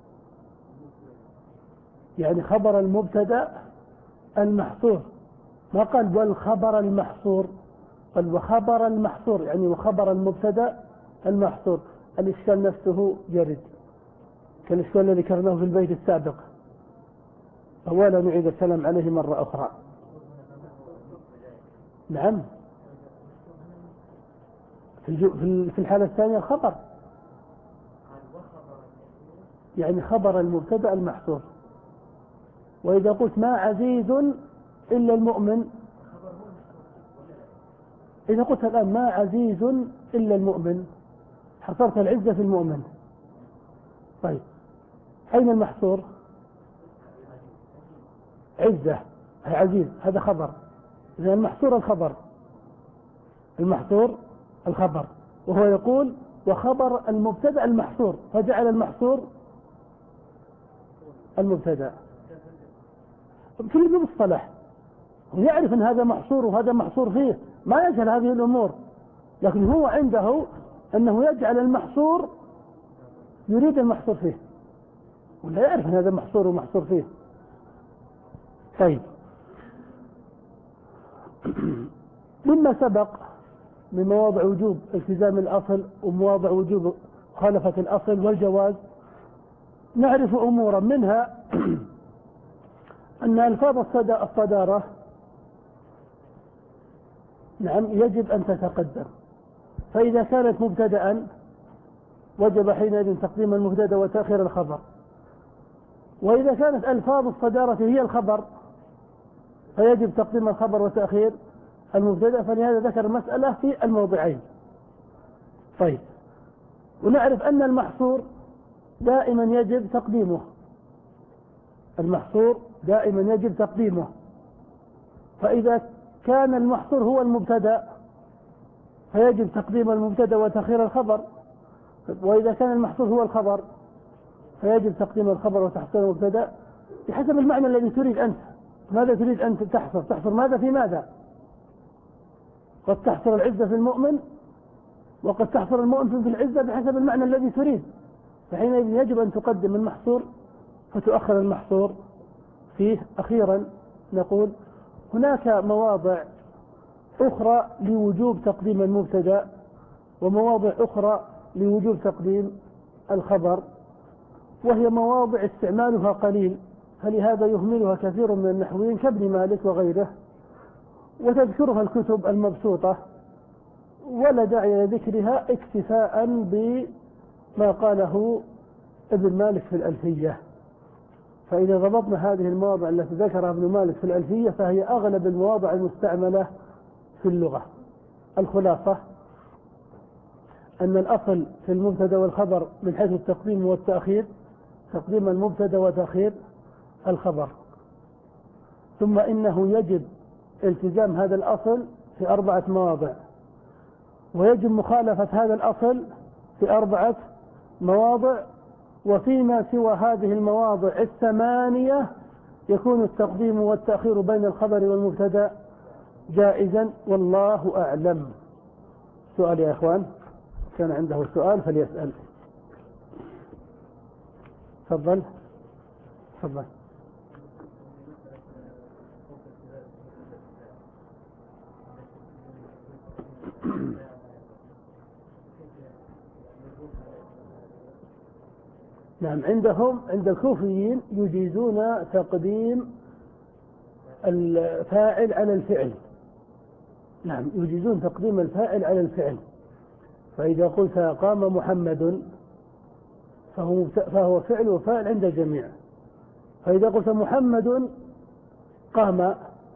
يعني خبر المبتدأ المحصور. ما قال والخبر المحصور، قال وخبر المحصور، يعني وخبر المبتدأ المحصور. الإشكال نفسه يرد كالإشكال الذي ذكرناه في البيت السابق، أولا نعيد الكلام عليه مرة أخرى. نعم، في الحالة الثانية خبر، يعني خبر المبتدأ المحصور. وإذا قلت ما عزيز إلا المؤمن، إذا قلت الآن ما عزيز إلا المؤمن، حصرت العزة في المؤمن. طيب، أين المحصور؟ عزة، عزيز، هذا خبر. إذا المحصور الخبر، المحصور الخبر، وهو يقول وخبر المبتدأ المحصور، فجعل المحصور المبتدأ. في المصطلح هو يعرف أن هذا محصور وهذا محصور فيه، ما يجهل هذه الأمور، لكن هو عنده أنه يجعل المحصور يريد المحصور فيه، ولا يعرف أن هذا محصور ومحصور فيه. طيب، مما سبق من مواضع وجوب التزام الأصل ومواضع وجوب مخالفة الأصل والجواز، نعرف أمورا منها أن ألفاظ الصدارة نعم يجب أن تتقدم. فإذا كانت مبتدأ وجب حينئذ تقديم المبتدأ وتأخير الخبر. وإذا كانت ألفاظ الصدارة هي الخبر فيجب تقديم الخبر وتأخير المبتدأ. فلهذا ذكر المسألة في الموضعين. طيب، ونعرف أن المحصور دائما يجب تقديمه، المحصور دائما يجب تقديمه. فإذا كان المحصور هو المبتدأ فيجب تقديم المبتدأ وتأخير الخبر، وإذا كان المحصور هو الخبر فيجب تقديم الخبر وتحصيل المبتدأ بحسب المعنى الذي تريد أنت. ماذا تريد أن تحصر؟ تحصر ماذا في ماذا؟ قد تحصر العزة في المؤمن، وقد تحصر المؤمن في العزة بحسب المعنى الذي تريد. فحينئذ يجب أن تقدم المحصور فتؤخر المحصور فيه. أخيرا نقول هناك مواضع أخرى لوجوب تقديم المبتدأ ومواضع أخرى لوجوب تقديم الخبر، وهي مواضع استعمالها قليل، فلهذا يهملها كثير من النحويين كابن مالك وغيره، وتذكرها الكتب المبسوطة ولا داعي لذكرها اكتفاء بما قاله ابن مالك في الألفية. فإذا ضبطنا هذه المواضع التي ذكرها ابن مالك في الألفية فهي أغلب المواضع المستعملة في اللغة. الخلاصة أن الأصل في المبتدأ والخبر من حيث التقديم والتأخير تقديم المبتدأ وتأخير الخبر، ثم إنه يجب التزام هذا الأصل في أربعة مواضع، ويجب مخالفة هذا الأصل في أربعة مواضع، وفيما سوى هذه المواضع الثمانية يكون التقديم والتأخير بين الخبر والمبتدأ جائزا، والله أعلم. سؤال يا إخوان، كان عنده سؤال فليسأل. تفضل تفضل. نعم، عندهم عند الكوفيين يجيزون تقديم الفاعل على الفعل. نعم، يجيزون تقديم الفاعل على الفعل. فإذا قلت قام محمد فهو فهو فعل وفاعل عند الجميع. فإذا قلت محمد قام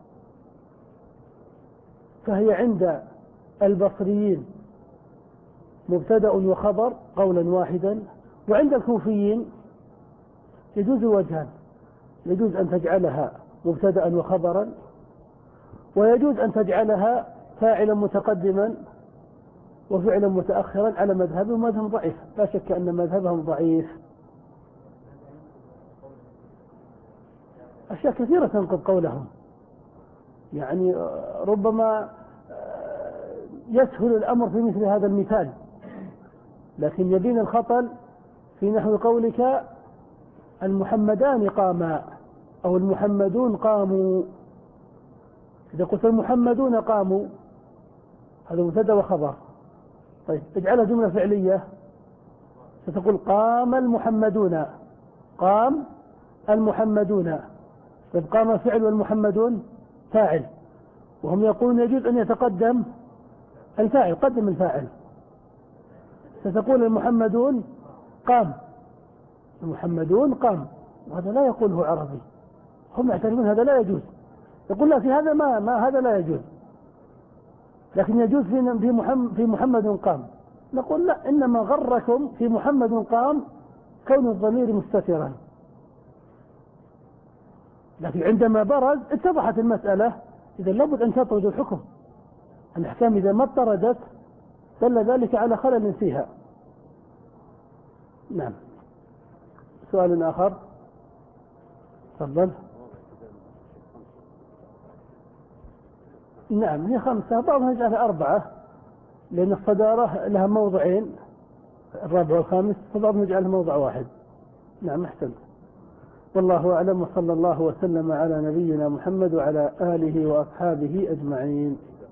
فهي عند البصريين مبتدأ وخبر قولا واحدا، وعند الكوفيين يجوز وجهان: يجوز أن تجعلها مبتدأ وخبرا، ويجوز أن تجعلها فاعلا متقدما وفعلا متأخرا على مذهبهم. مذهب ضعيف، لا شك أن مذهبهم ضعيف. أشياء كثيرة تنقض قولهم، يعني ربما يسهل الأمر في مثل هذا المثال، لكن يبين الخطل في نحو قولك المحمدان قاما أو المحمدون قاموا. إذا قلت المحمدون قاموا هذا مبتدأ وخبر، طيب اجعلها جملة فعلية ستقول قام المحمدون، قام المحمدون، طيب قام فعل والمحمدون فاعل، وهم يقولون يجوز أن يتقدم الفاعل، قدم الفاعل، ستقول المحمدون قام، المحمدون قام، وهذا لا يقوله عربي، هم يعترفون هذا لا يجوز. يقول لا، في هذا ما, ما هذا لا يجوز، لكن يجوز في في محمد, في محمد قام. نقول لا، إنما غركم في محمد قام كون الضمير مستترا، لكن عندما برز اتضحت المسألة، إذا لابد أن تطرد الحكم. الأحكام إذا ما اطردت دل ذلك على خلل فيها. نعم. سؤال آخر، تفضل. نعم، هي خمسة، بعضهم يجعلها أربعة لأن الصدارة لها موضعين، الرابع والخامس، فبعضهم يجعلها موضع واحد. نعم، أحسن. والله أعلم، وصلى الله وسلم على نبينا محمد وعلى آله وأصحابه أجمعين.